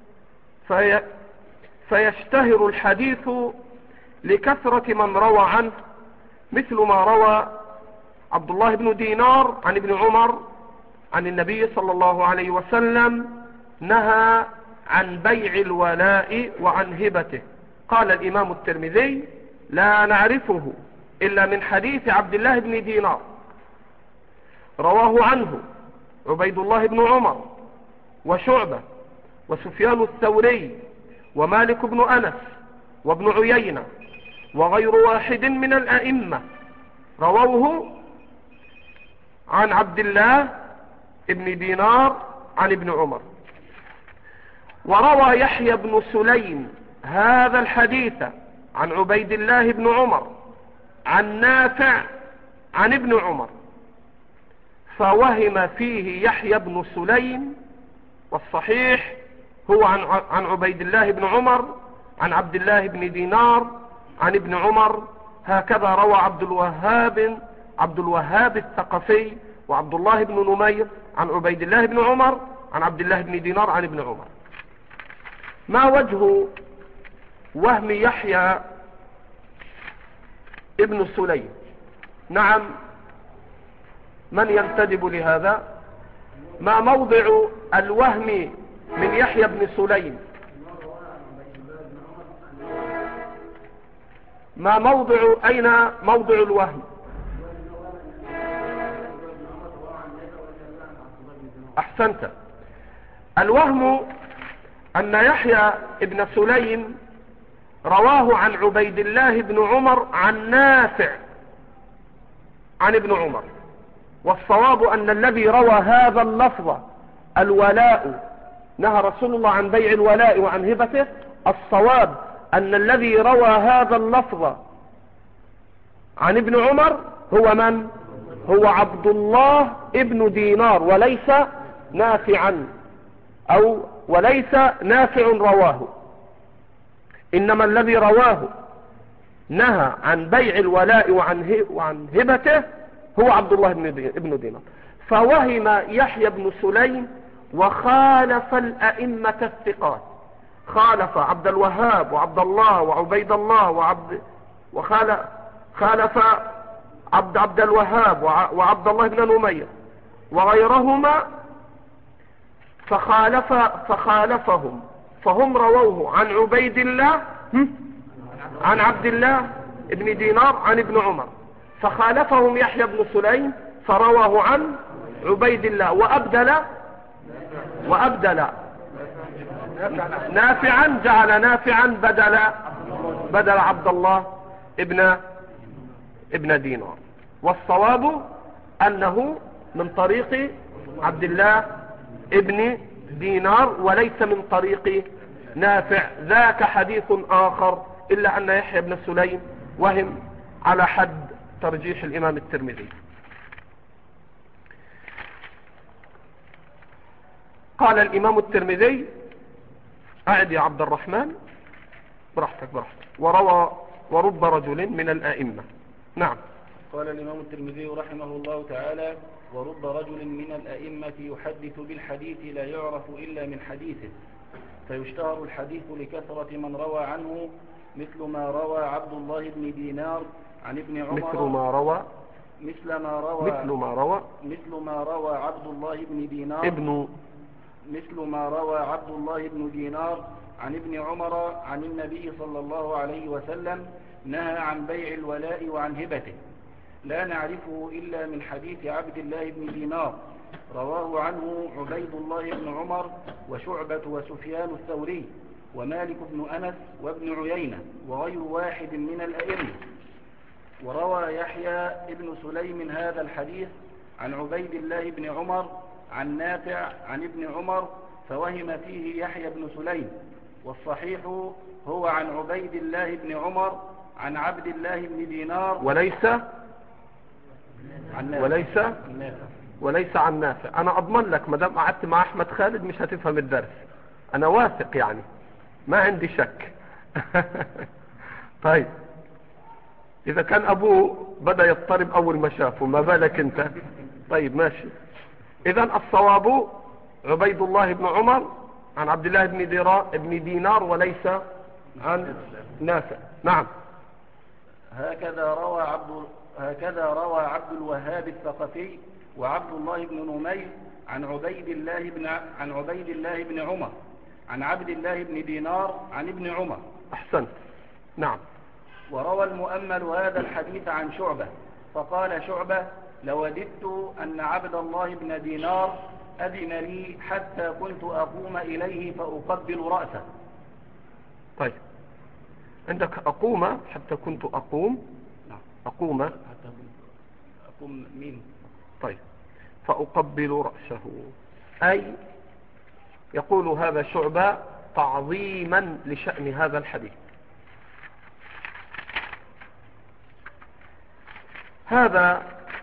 فيشتهر الحديث لكثرة من روى عنه، مثل ما روى عبد الله بن دينار عن ابن عمر عن النبي صلى الله عليه وسلم نهى عن بيع الولاء وعن هبته. قال الإمام الترمذي: لا نعرفه إلا من حديث عبد الله بن دينار، رواه عنه عبيد الله بن عمر وشعبة وسفيان الثوري ومالك بن أنس وابن عيينة وغير واحد من الأئمة، رووه عن عبد الله بن دينار عن ابن عمر. وروى يحيى بن سليم هذا الحديث عن عبيد الله بن عمر عن نافع عن ابن عمر، فوهم فيه يحيى بن سليم، والصحيح هو عن عبيد الله بن عمر عن عبد الله بن دينار عن ابن عمر. هكذا روى عبد الوهاب الثقفي وعبد الله بن نمير عن عبيد الله بن عمر عن عبد الله بن دينار عن ابن عمر. ما وجه وهم يحيى ابن سليم؟ نعم، من ينتدب لهذا؟ ما موضع الوهم من يحيى بن سليم؟ ما موضع، أين موضع الوهم؟ أحسنت. الوهم أن يحيى ابن سليم رواه عن عبيد الله بن عمر عن نافع عن ابن عمر، والصواب أن الذي روى هذا اللفظ الولاء، نهى رسول الله عن بيع الولاء وعن هبته، الصواب أن الذي روى هذا اللفظ عن ابن عمر هو من؟ هو عبد الله ابن دينار، وليس نافعا، أو وليس نافع رواه، إنما الذي رواه نهى عن بيع الولاء وعن هبته هو عبد الله ابن دينار. فوهم يحيى بن سليم وخالف الأئمة الثقات، خالف عبد الوهاب وعبد الله وعبيد الله خالف عبد الوهاب وعبد الله بن نمير وغيرهما، فخالفهم، فهم رووه عن عبيد الله عن عبد الله ابن دينار عن ابن عمر، فخالفهم يحيى بن سليم فرواه عن عبيد الله، وأبدل نافعا، جعل نافعا بدل عبد الله ابن دينار. والصواب أنه من طريق عبد الله ابن دينار وليس من طريق نافع، ذاك حديث آخر، إلا أن يحيى بن سليم وهم على حد ترجيح الإمام الترمذي. قال الإمام الترمذي: أعد يا عبد الرحمن، براحتك. ورب رجل من الأئمة. نعم. قال الإمام الترمذي رحمه الله تعالى: ورب رجل من الأئمة يحدث بالحديث لا يعرف إلا من حديثه، فيشتهر الحديث لكثرة من روى عنه، مثل ما روى عبد الله بن دينار عن ابن عمر، مثل ما روى عبد الله بن دينار مثل ما روى عبد الله بن دينار عن ابن عمر عن النبي صلى الله عليه وسلم نهى عن بيع الولاء وعن هبته، لا نعرفه إلا من حديث عبد الله بن دينار رواه عنه عبيد الله بن عمر وشعبة وسفيان الثوري ومالك بن أنس وابن عيينة وغير واحد من الأئمة. وروى يحيى بن سليم هذا الحديث عن عبيد الله بن عمر عن نافع عن ابن عمر فوهم فيه يحيى بن سليم، والصحيح هو عن عبيد الله بن عمر عن عبد الله بن دينار وليس عن نافع. انا اضمن لك ما دام قعدت مع احمد خالد مش هتفهم الدرس، انا واثق يعني، ما عندي شك. طيب اذا كان ابوه بدأ يضطرب اول ما شافه، ما بالك انت؟ طيب ماشي. اذا الصواب عبيد الله بن عمر عن عبد الله بن دينار وليس عن نافع. نعم. هكذا روى عبد الوهاب الثقفي وعبد الله بن نمير عن عبيد الله بن عمر عن عبد الله بن دينار عن ابن عمر. احسنت. نعم. وروى المؤمل هذا الحديث عن شعبة فقال شعبة: لوددت أن عبد الله بن دينار أذن لي حتى كنت أقوم إليه فأقبل رأسه. طيب عندك أقوم حتى كنت أقوم. نعم. أقوم حتى أقوم مين؟ طيب فأقبل رأسه، أي يقول هذا شعبة تعظيما لشأن هذا الحديث. هذا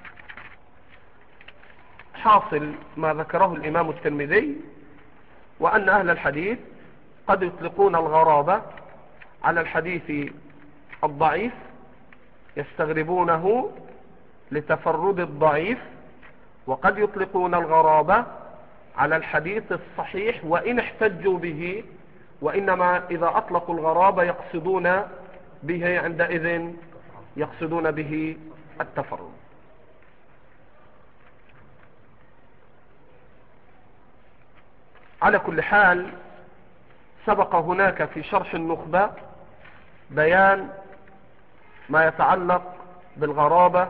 حاصل ما ذكره الإمام الترمذي، وأن أهل الحديث قد يطلقون الغرابة على الحديث الضعيف، يستغربونه لتفرد الضعيف، وقد يطلقون الغرابة على الحديث الصحيح وإن احتجوا به، وإنما إذا أطلقوا الغرابة يقصدون به عندئذ يقصدون به التفرد. على كل حال سبق هناك في شرح النخبة بيان ما يتعلق بالغرابة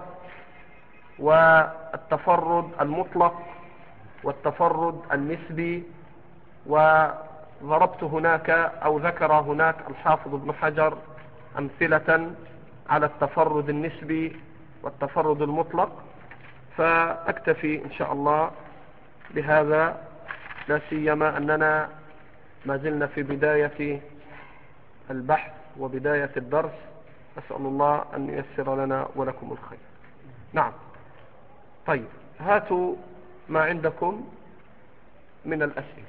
والتفرد المطلق والتفرد النسبي، وضربت هناك أو ذكر هناك الحافظ ابن حجر أمثلة على التفرد النسبي والتفرد المطلق، فأكتفي إن شاء الله بهذا، لا سيما أننا ما زلنا في بداية البحث وبداية الدرس، أسأل الله أن ييسر لنا ولكم الخير. نعم. طيب هاتوا ما عندكم من الأسئلة.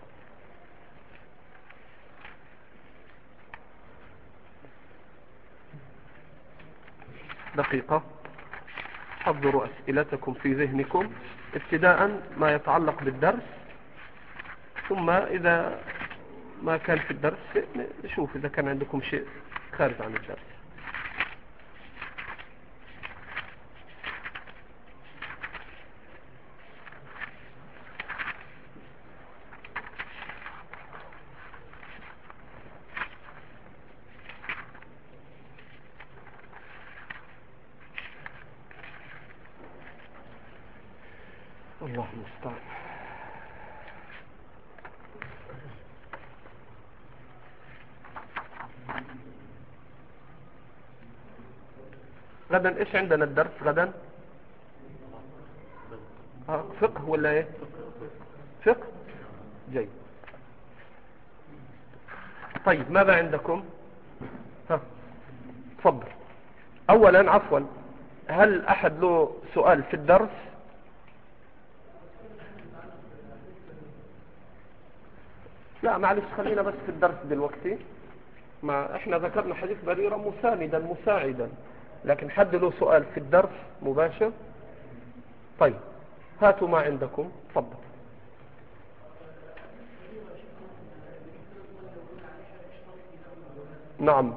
دقيقة، حضروا أسئلتكم في ذهنكم ابتداء ما يتعلق بالدرس، ثم إذا ما كان في الدرس نشوف إذا كان عندكم شيء خارج عن الدرس. الله المستعان. غدا ايش عندنا الدرس غدا؟ فقه ولا ايه؟ فقه. جيد. طيب ماذا عندكم؟ تفضل. اولا عفوا، هل احد له سؤال في الدرس؟ لا معلش خلينا بس في الدرس دلوقتي، ما احنا ذكرنا حديث بريرة مساندا مساعدا، لكن حد له سؤال في الدرس مباشر؟ طيب هاتوا ما عندكم، تفضل. نعم.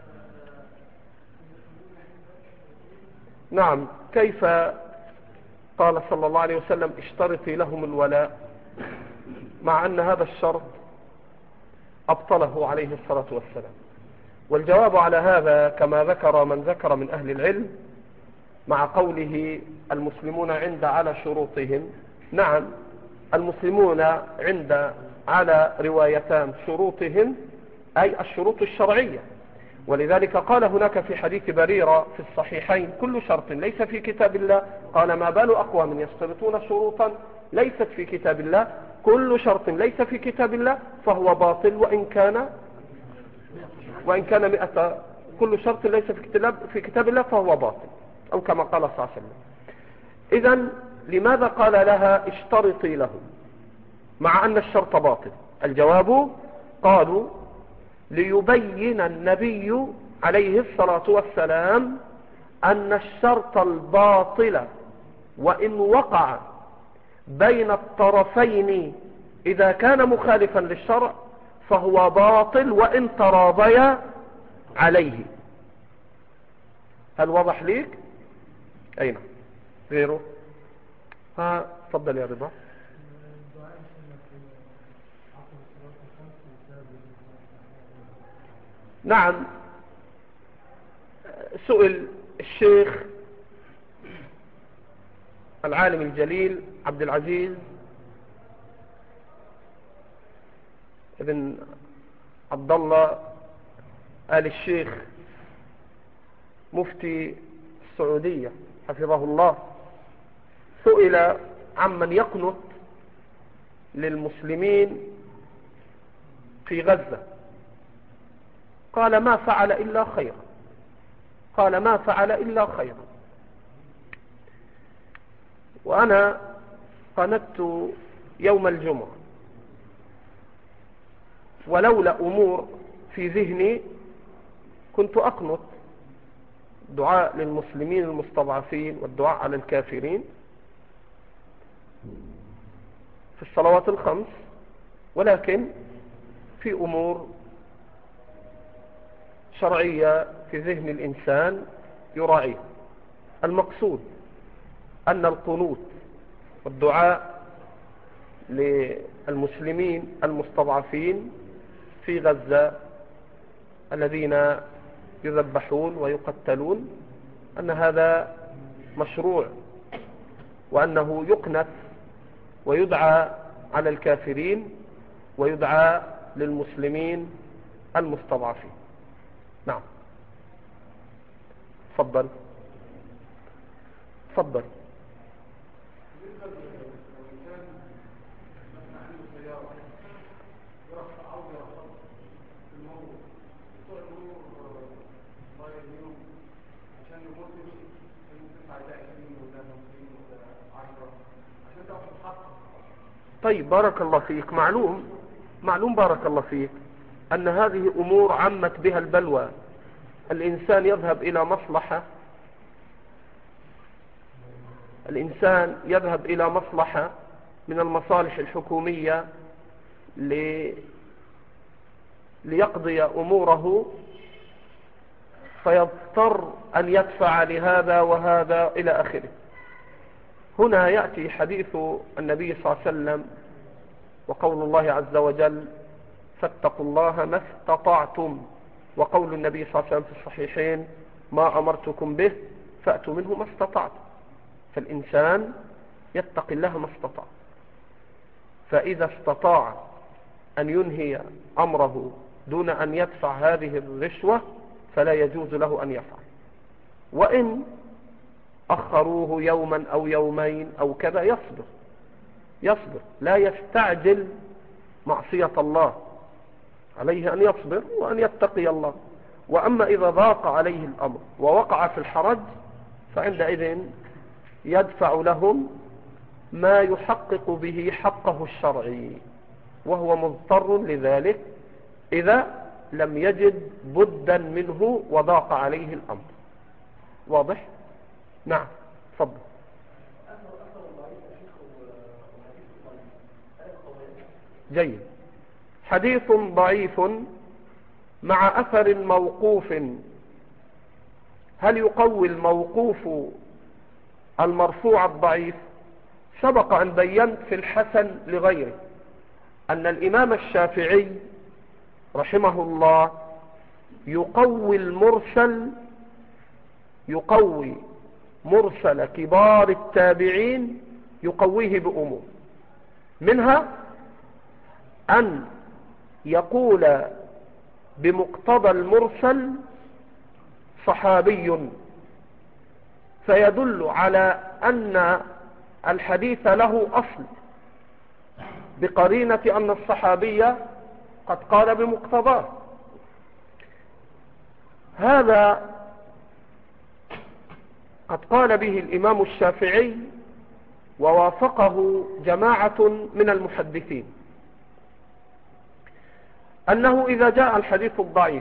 نعم. كيف قال صلى الله عليه وسلم اشترطي لهم الولاء، مع أن هذا الشرط أبطله عليه الصلاة والسلام؟ والجواب على هذا كما ذكر من ذكر من أهل العلم، مع قوله المسلمون عند على شروطهم. نعم، المسلمون عند على روايتان شروطهم أي الشروط الشرعية، ولذلك قال هناك في حديث بريرة في الصحيحين كل شرط ليس في كتاب الله، قال ما بال أقوام يشترطون شروطا ليست في كتاب الله، كل شرط ليس في كتاب الله فهو باطل وإن كان 100. كل شرط ليس في كتاب الله فهو باطل، أو كما قال صلى الله عليه وسلم. إذن لماذا قال لها اشترطي له مع أن الشرط باطل؟ الجواب قالوا ليبين النبي عليه الصلاة والسلام أن الشرط الباطل وإن وقع بين الطرفين إذا كان مخالفا للشرع فهو باطل وإن تراضيا عليه. هل وضح ليك؟ أين غيره؟ ها تفضل يا رضا. نعم، سئل الشيخ العالم الجليل عبد العزيز ابن عبد الله آل الشيخ مفتي السعودية حفظه الله، سئل عمن يقنط للمسلمين في غزة، قال ما فعل إلا خيرا، قال ما فعل إلا خيرا. وأنا قنت يوم الجمعة، ولولا أمور في ذهني كنت أقنط دعاء للمسلمين المستضعفين والدعاء على الكافرين في الصلوات الخمس، ولكن في أمور شرعية في ذهن الإنسان يراعيه. المقصود أن القنوت والدعاء للمسلمين المستضعفين في غزة الذين يذبحون ويقتلون أن هذا مشروع، وأنه يقنت ويدعى على الكافرين ويدعى للمسلمين المستضعفين. نعم، تفضل تفضل. طيب بارك الله فيك. معلوم بارك الله فيك أن هذه أمور عمت بها البلوى. الإنسان يذهب إلى مصلحة من المصالح الحكومية ليقضي أموره، فيضطر أن يدفع لهذا وهذا إلى آخره. هنا يأتي حديث النبي صلى الله عليه وسلم وقول الله عز وجل فاتقوا الله ما استطعتم، وقول النبي صلى الله عليه وسلم في الصحيحين ما أمرتكم به فأتوا منه ما استطعتم. فالإنسان يتقي الله ما استطاع، فإذا استطاع أن ينهي أمره دون أن يدفع هذه الرشوة فلا يجوز له أن يفعل، وإن أخروه يوما أو يومين أو كذا يصبر، لا يستعجل معصية الله، عليه أن يصبر وأن يتقي الله. وأما إذا ضاق عليه الأمر ووقع في الحرج فعندئذ يدفع لهم ما يحقق به حقه الشرعي، وهو مضطر لذلك إذا لم يجد بدا منه وضاق عليه الأمر. واضح؟ نعم، تفضل. جيد. حديث ضعيف مع أثر موقوف، هل يقوي الموقوف المرفوع الضعيف سبق أن بينت في الحسن لغيره أن الإمام الشافعي رحمه الله يقوي مرسل كبار التابعين، يقويه بأمور، منها أن يقول بمقتضى المرسل صحابي، فيدل على أن الحديث له أصل بقرينة أن الصحابي قد قال بمقتضاه. هذا قد قال به الإمام الشافعي ووافقه جماعة من المحدثين، أنه إذا جاء الحديث الضعيف،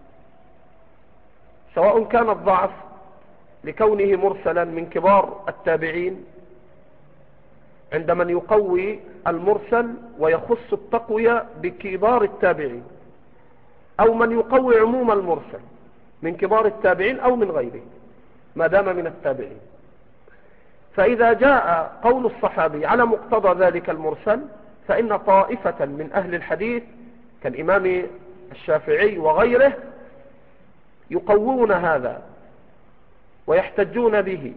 سواء كان الضعف لكونه مرسلا من كبار التابعين عند من يقوي المرسل ويخص التقوية بكبار التابعين، أو من يقوي عموم المرسل من كبار التابعين أو من غيره ما دام من التابعين، فإذا جاء قول الصحابي على مقتضى ذلك المرسل، فإن طائفة من أهل الحديث كالإمام الشافعي وغيره يقوون هذا ويحتجون به،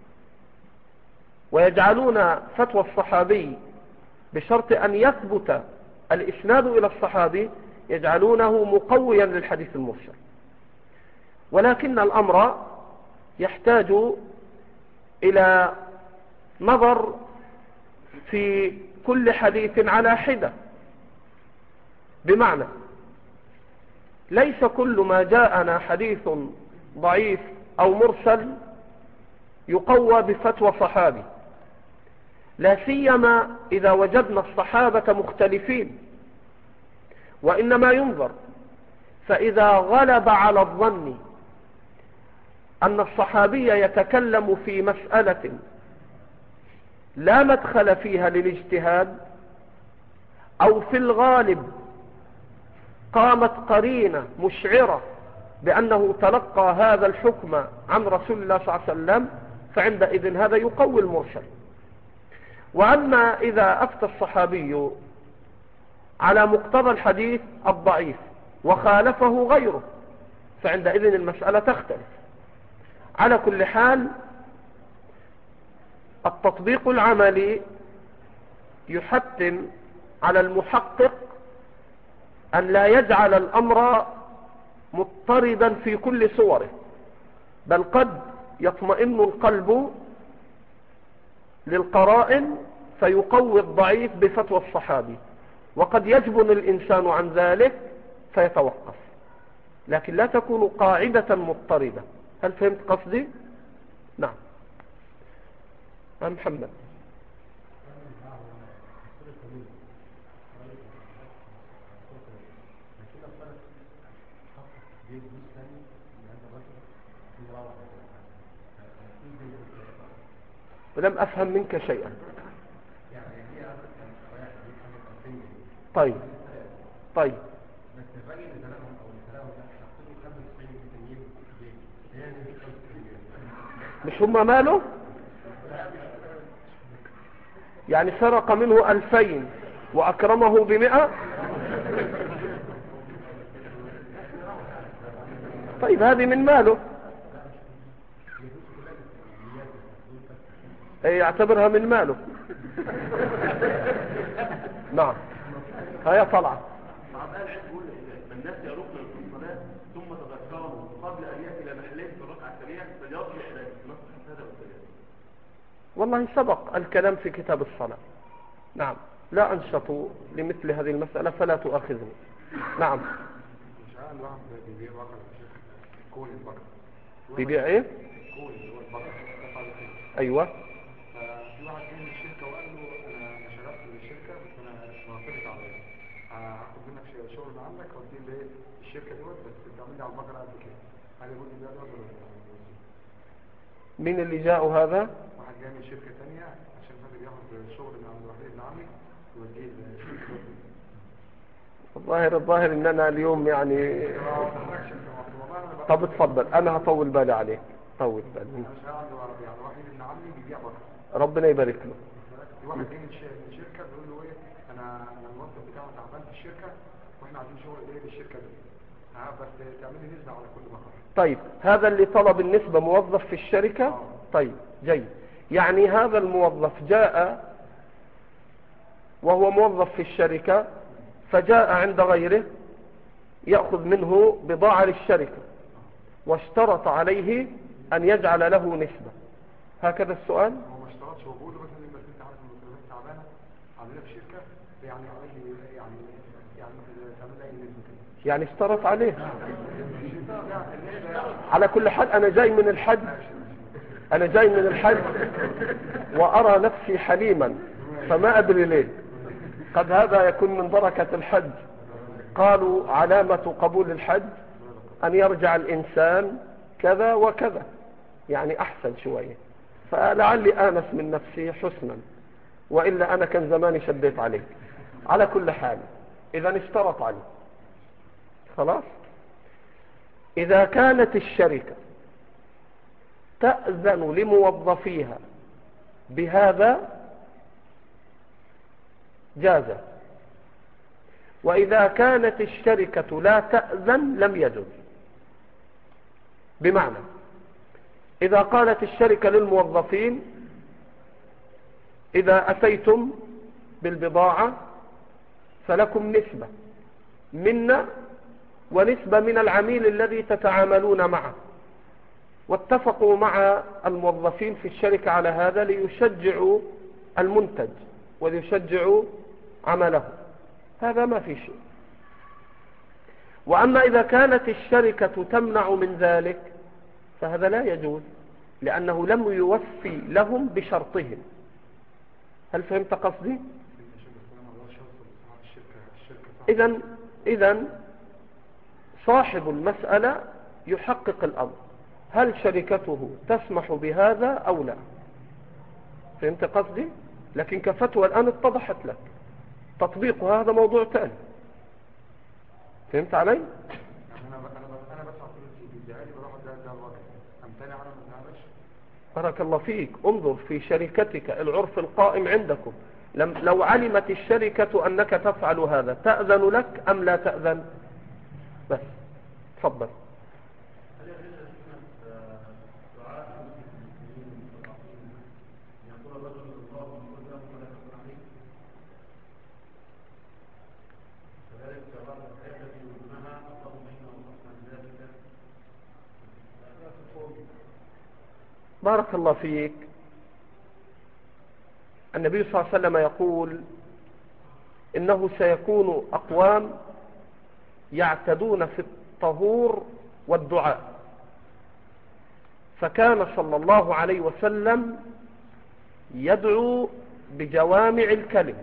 ويجعلون فتوى الصحابي بشرط أن يثبت الإسناد إلى الصحابي يجعلونه مقويا للحديث المرسل. ولكن الأمر يحتاج إلى نظر في كل حديث على حدة، بمعنى ليس كل ما جاءنا حديث ضعيف أو مرسل يقوى بفتوى صحابي، لا سيما إذا وجدنا الصحابة مختلفين، وإنما ينظر، فإذا غلب على الظن أن الصحابي يتكلم في مسألة لا مدخل فيها للاجتهاد، أو في الغالب قامت قرينة مشعرة بأنه تلقى هذا الحكم عن رسول الله صلى الله عليه وسلم، فعندئذ هذا يقوي المرسل. وأما إذا أفتى الصحابي على مقتضى الحديث الضعيف وخالفه غيره، فعندئذ المسألة تختلف. على كل حال، التطبيق العملي يحتم على المحقق أن لا يجعل الأمر مضطردا في كل صوره، بل قد يطمئن القلب للقرائن فيقوي الضعيف بفتوى الصحابي، وقد يجبن الإنسان عن ذلك فيتوقف، لكن لا تكون قاعدة مضطردة. هل فهمت قصدي؟ نعم. محمد. ولم أفهم منك شيئا. طيب مش هم ماله؟ يعني سرق منه 2000 وأكرمه ب100. طيب هذه من ماله، يعتبرها من ماله. نعم. هيا طلع. الناس يركن في الصلاة ثم تذكروا قبل أن يأتي إلى محله في الركعة الثانية فليرجع إلى نصح هذا والسلام. والله سبق الكلام في كتاب الصلاة. نعم. لا أنشط لمثل هذه المسألة فلا تؤاخذني. نعم. مش عارف الواحد بيبيع بقرة كول البقرة. بيبيع ايه؟ كول اللي هو البقرة. ايوه. ففي واحد جه من الشركة وقال له انا شغال في الشركة بس انا مرتبط عليا. هاخد منك شغل من عندك واديه لايه الشركة دوت بس تعمل لي على البقرة قد كده. هل يقول لي ده مين اللي جاء هذا؟ واحد جاي من شركة تانية عشان خاطر ياخد شغل من عند واحد ابن عمي يوديه الظاهر ان انا اليوم يعني. طب اتفضل، انا هطول بالي عليك. طول بال. انا مش عنده عربي، يعني واحد ابن عمي بيبيع بقر. ربنا يبارك له. في واحد جاي من شركه بيقول له ايه، انا الموظف بتاعه تعبان في الشركه واحنا عايزين شغل ايه للشركه دي، بس تعملي نسبه على كل بقره. طيب هذا اللي طلب النسبة موظف في الشركة. طيب جيد. يعني هذا الموظف جاء وهو موظف في الشركة، فجاء عند غيره يأخذ منه بضاعة للشركة، واشترط عليه أن يجعل له نسبة. هكذا السؤال. هو ما اشترطش، هو بيقول له مثلا بس انت عارف ان المسؤوليات تعبانه عندنا في شركه، يعني عليه يعني تعمل لي نسبه كده. يعني اشترط عليه. على كل حال أنا جاي من الحج وأرى نفسي حليما، فما أدري ليه. قد هذا يكون من بركة الحج. قالوا علامة قبول الحج أن يرجع الإنسان كذا وكذا، يعني أحسن شوية، فلعلي آنس من نفسي حسنا، وإلا أنا كان زماني شديت عليه. على كل حال إذا اشترط عليه خلاص. إذا كانت الشركة تأذن لموظفيها بهذا جاز، وإذا كانت الشركة لا تأذن لم يجوز. بمعنى إذا قالت الشركة للموظفين إذا أتيتم بالبضاعة فلكم نسبة منا ونسبة من العميل الذي تتعاملون معه، واتفقوا مع الموظفين في الشركة على هذا ليشجعوا المنتج وليشجعوا عمله، هذا ما في شيء. وأما إذا كانت الشركة تمنع من ذلك فهذا لا يجوز، لأنه لم يوفي لهم بشرطهم. هل فهمت قصدي؟ إذن صاحب المسألة يحقق الأمر، هل شركته تسمح بهذا أو لا؟ فهمت قصدي؟ لكن كفتوى الآن اتضحت لك، تطبيق هذا موضوع ثاني. فهمت علي؟ يعني انا بدفع فلوسي بالجهالي بروح ده الوقت امتنع انا ما اتعاملش. بارك الله فيك. انظر في شركتك العرف القائم عندكم، لو علمت الشركة أنك تفعل هذا تأذن لك أم لا تأذن؟ بس تفضل. هل يجوز دعاء المسلمين والمستضعفين ان يقول الرجل الله يقول له ولا تكن عليه؟ كذلك بعض الآيات التي يقولونها اللهم إنا وصفنا بذلك. بارك الله فيك. النبي صلى الله عليه وسلم يقول إنه سيكون أقوام يعتدون في الطهور والدعاء، فكان صلى الله عليه وسلم يدعو بجوامع الكلم،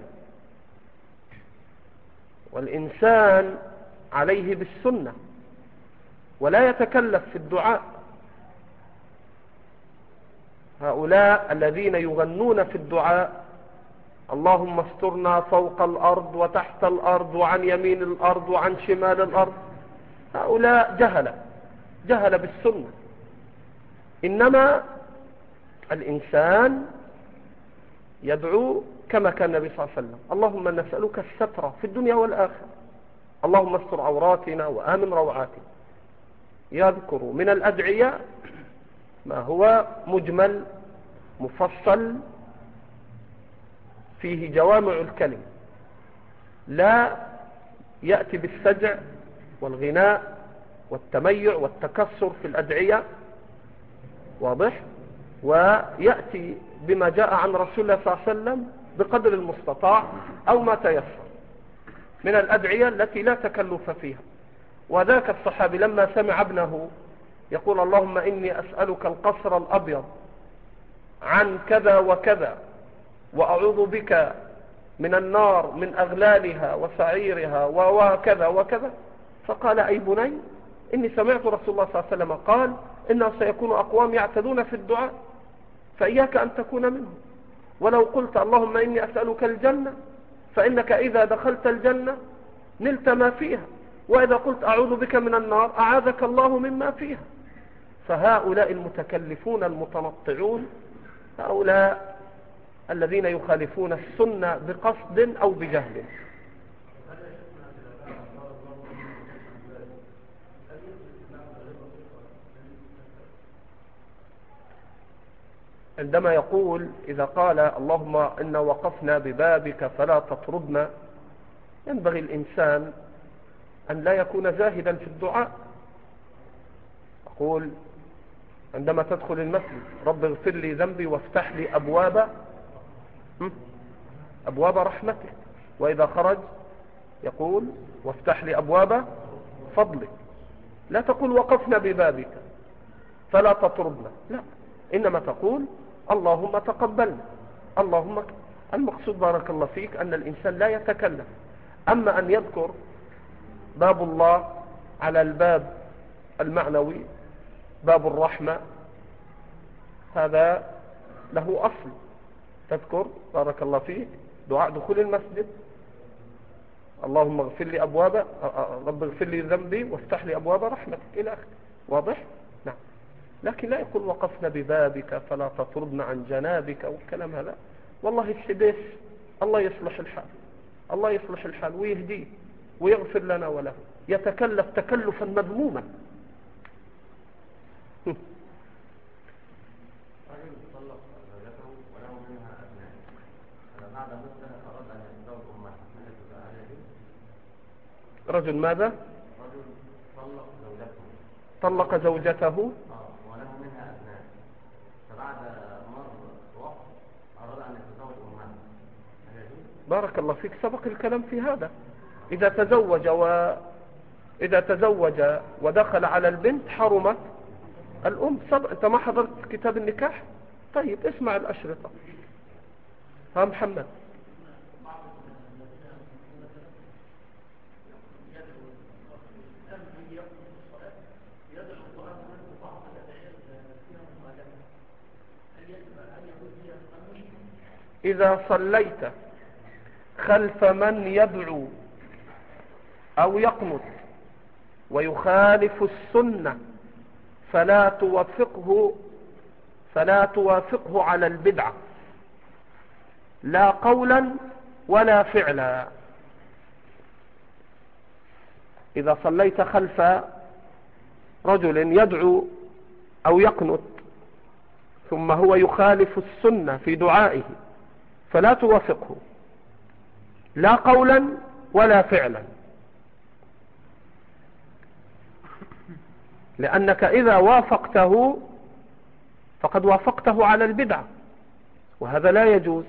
والإنسان عليه بالسنة ولا يتكلف في الدعاء. هؤلاء الذين يغنون في الدعاء اللهم استرنا فوق الأرض وتحت الأرض وعن يمين الأرض وعن شمال الأرض، هؤلاء جهل بالسنة. إنما الإنسان يدعو كما كان النبي صلى الله عليه وسلم: اللهم نسألك الستر في الدنيا والآخرة، اللهم استر عوراتنا وآمن روعاتنا. يذكر من الأدعية ما هو مجمل مفصل فيه جوامع الكلم، لا يأتي بالسجع والغناء والتميع والتكسر في الأدعية، واضح؟ ويأتي بما جاء عن رسول الله صلى الله عليه وسلم بقدر المستطاع أو ما تيسر من الأدعية التي لا تكلف فيها. وذاك الصحابي لما سمع ابنه يقول اللهم إني أسألك القصر الأبيض عن كذا وكذا وأعوذ بك من النار من أغلالها وسعيرها وكذا وكذا، فقال: أي بني إني سمعت رسول الله صلى الله عليه وسلم قال إنه سيكون أقوام يعتدون في الدعاء، فإياك أن تكون منهم. ولو قلت اللهم إني أسألك الجنة فإنك إذا دخلت الجنة نلت ما فيها، وإذا قلت أعوذ بك من النار أعاذك الله مما فيها. فهؤلاء المتكلفون المتنطعون هؤلاء الذين يخالفون السنة بقصد أو بجهل. عندما يقول إذا قال اللهم إنا وقفنا ببابك فلا تطردنا، ينبغي الإنسان أن لا يكون زاهدا في الدعاء. يقول عندما تدخل المسجد رب اغفر لي ذنبي وافتح لي أبواب رحمتك، وإذا خرج يقول وافتح لي أبواب فضلك. لا تقول وقفنا ببابك فلا تطردنا، لا، إنما تقول اللهم تقبلنا. اللهم المقصود بارك الله فيك أن الإنسان لا يتكلم. أما أن يذكر باب الله على الباب المعنوي باب الرحمة، هذا له أصل. تذكر بارك الله فيك دعاء دخول المسجد اللهم اغفر لي رب اغفر لي ذنبي وافتح لي أبواب رحمتك إلى آخره. واضح؟ نعم. لكن لا يقول وقفنا ببابك فلا تطردنا عن جنابك والكلام هذا. والله الحديث الله يصلح الحال، الله يصلح الحال ويهديه ويغفر لنا وله. يتكلف تكلفا مذموما. رجل طلق زوجته وله منها أبناء، بعد مدة أراد أن يتزوج أمها، هل تبقى عليه؟ رجل ماذا؟ رجل طلق زوجته. طلق زوجته وله منها أبناء، فبعد مر وقت أراد أن يتزوج أمها، هل يجوز؟ بارك الله فيك سبق الكلام في هذا. إذا تزوج ودخل على البنت حرمت الأم. أنت ما حضرت كتاب النكاح؟ طيب اسمع الأشرطة. ها محمد. إذا صليت خلف من يدعو أو يقنط ويخالف السنة فلا توافقه على البدعة لا قولا ولا فعلا. إذا صليت خلف رجل يدعو أو يقنط ثم هو يخالف السنة في دعائه فلا توافقه لا قولا ولا فعلا، لأنك إذا وافقته فقد وافقته على البدعة، وهذا لا يجوز.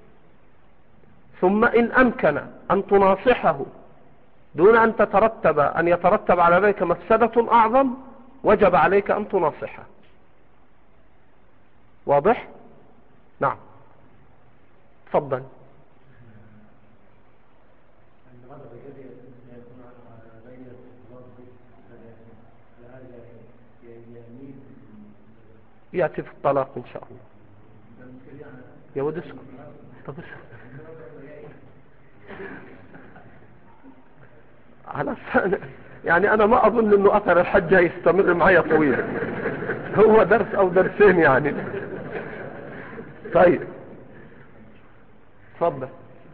ثم إن أمكن أن تناصحه دون أن يترتب على ذلك مفسدة أعظم وجب عليك أن تناصحه. واضح؟ نعم. تفضل. يأتي في الطلاق إن شاء الله. يا ود اسكت. طب على يعني أنا ما أظن إنه أثر الحجة يستمر معي طويل. هو درس أو درسين يعني. طيب تفضل.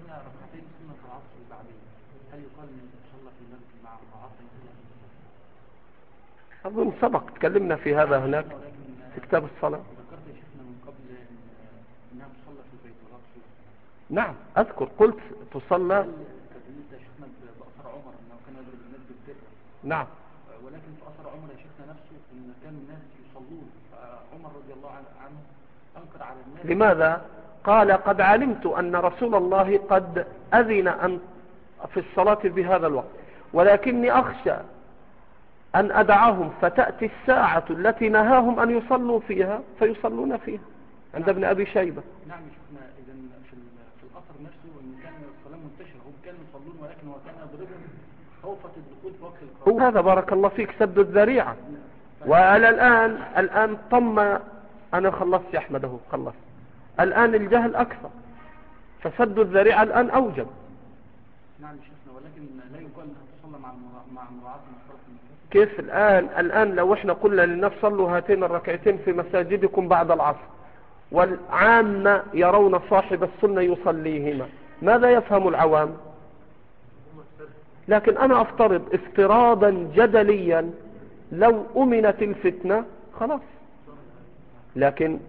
أظن سبق تكلمنا في هذا هناك في كتاب الصلاة. ذكرت يا شيخنا من قبل انها تصلى في البيت والرقص. نعم أذكر قلت تصلى. كلمت يا شيخنا بأثر عمر انه كان يضرب الناس بالدرة. نعم. ولكن في أثر عمر يا شيخنا نفسه ان كان الناس يصلون، فعمر رضي الله عنه أنكر على الناس. لماذا؟ قال قد علمت أن رسول الله قد أذن في الصلاة بهذا الوقت، ولكني أخشى أن أدعهم فتأتي الساعة التي نهاهم أن يصلوا فيها فيصلون فيها. عند ابن أبي شيبة. نعم شفنا إذا في الأثر نفسه أن كان الصلاة منتشرة، هم كانوا يصلون ولكن هو كان يضربهم خوفة الدخول في وقت القراءة. هذا بارك الله فيك سد الذريعة. وعلى الآن أنا خلصت يا أحمد أهو خلصت. الآن الجهل أكثر، فسد الذريعة الآن أوجب. نعم شفنا، ولكن لا يقال أنها تصلى مع كيف الآن لو احنا قلنا للناس صلوا هاتين الركعتين في مساجدكم بعد العصر، والعامة يرون صاحب السنة يصليهما، ماذا يفهم العوام؟ لكن أنا أفترض افتراضا جدليا لو أمنت الفتنة خلاص، لكن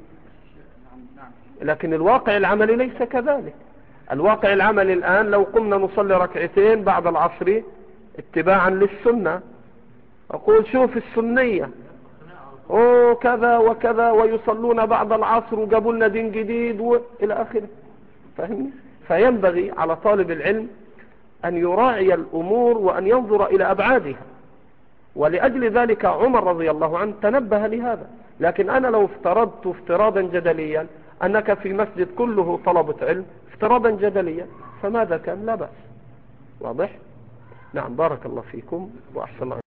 الواقع العملي ليس كذلك. الواقع العملي الآن لو قمنا نصلي ركعتين بعد العصر اتباعا للسنة، أقول شوف السنية كذا وكذا ويصلون بعد العصر وجابوا لنا دين جديد وإلى آخره، فهمني؟ فينبغي على طالب العلم أن يراعي الأمور وأن ينظر إلى أبعادها، ولأجل ذلك عمر رضي الله عنه تنبه لهذا. لكن أنا لو افترضت افتراضا جدليا أنك في مسجد كله طلبة علم افتراضا جدليا، فماذا كان؟ لا بأس. واضح؟ نعم، بارك الله فيكم وأحسن الله.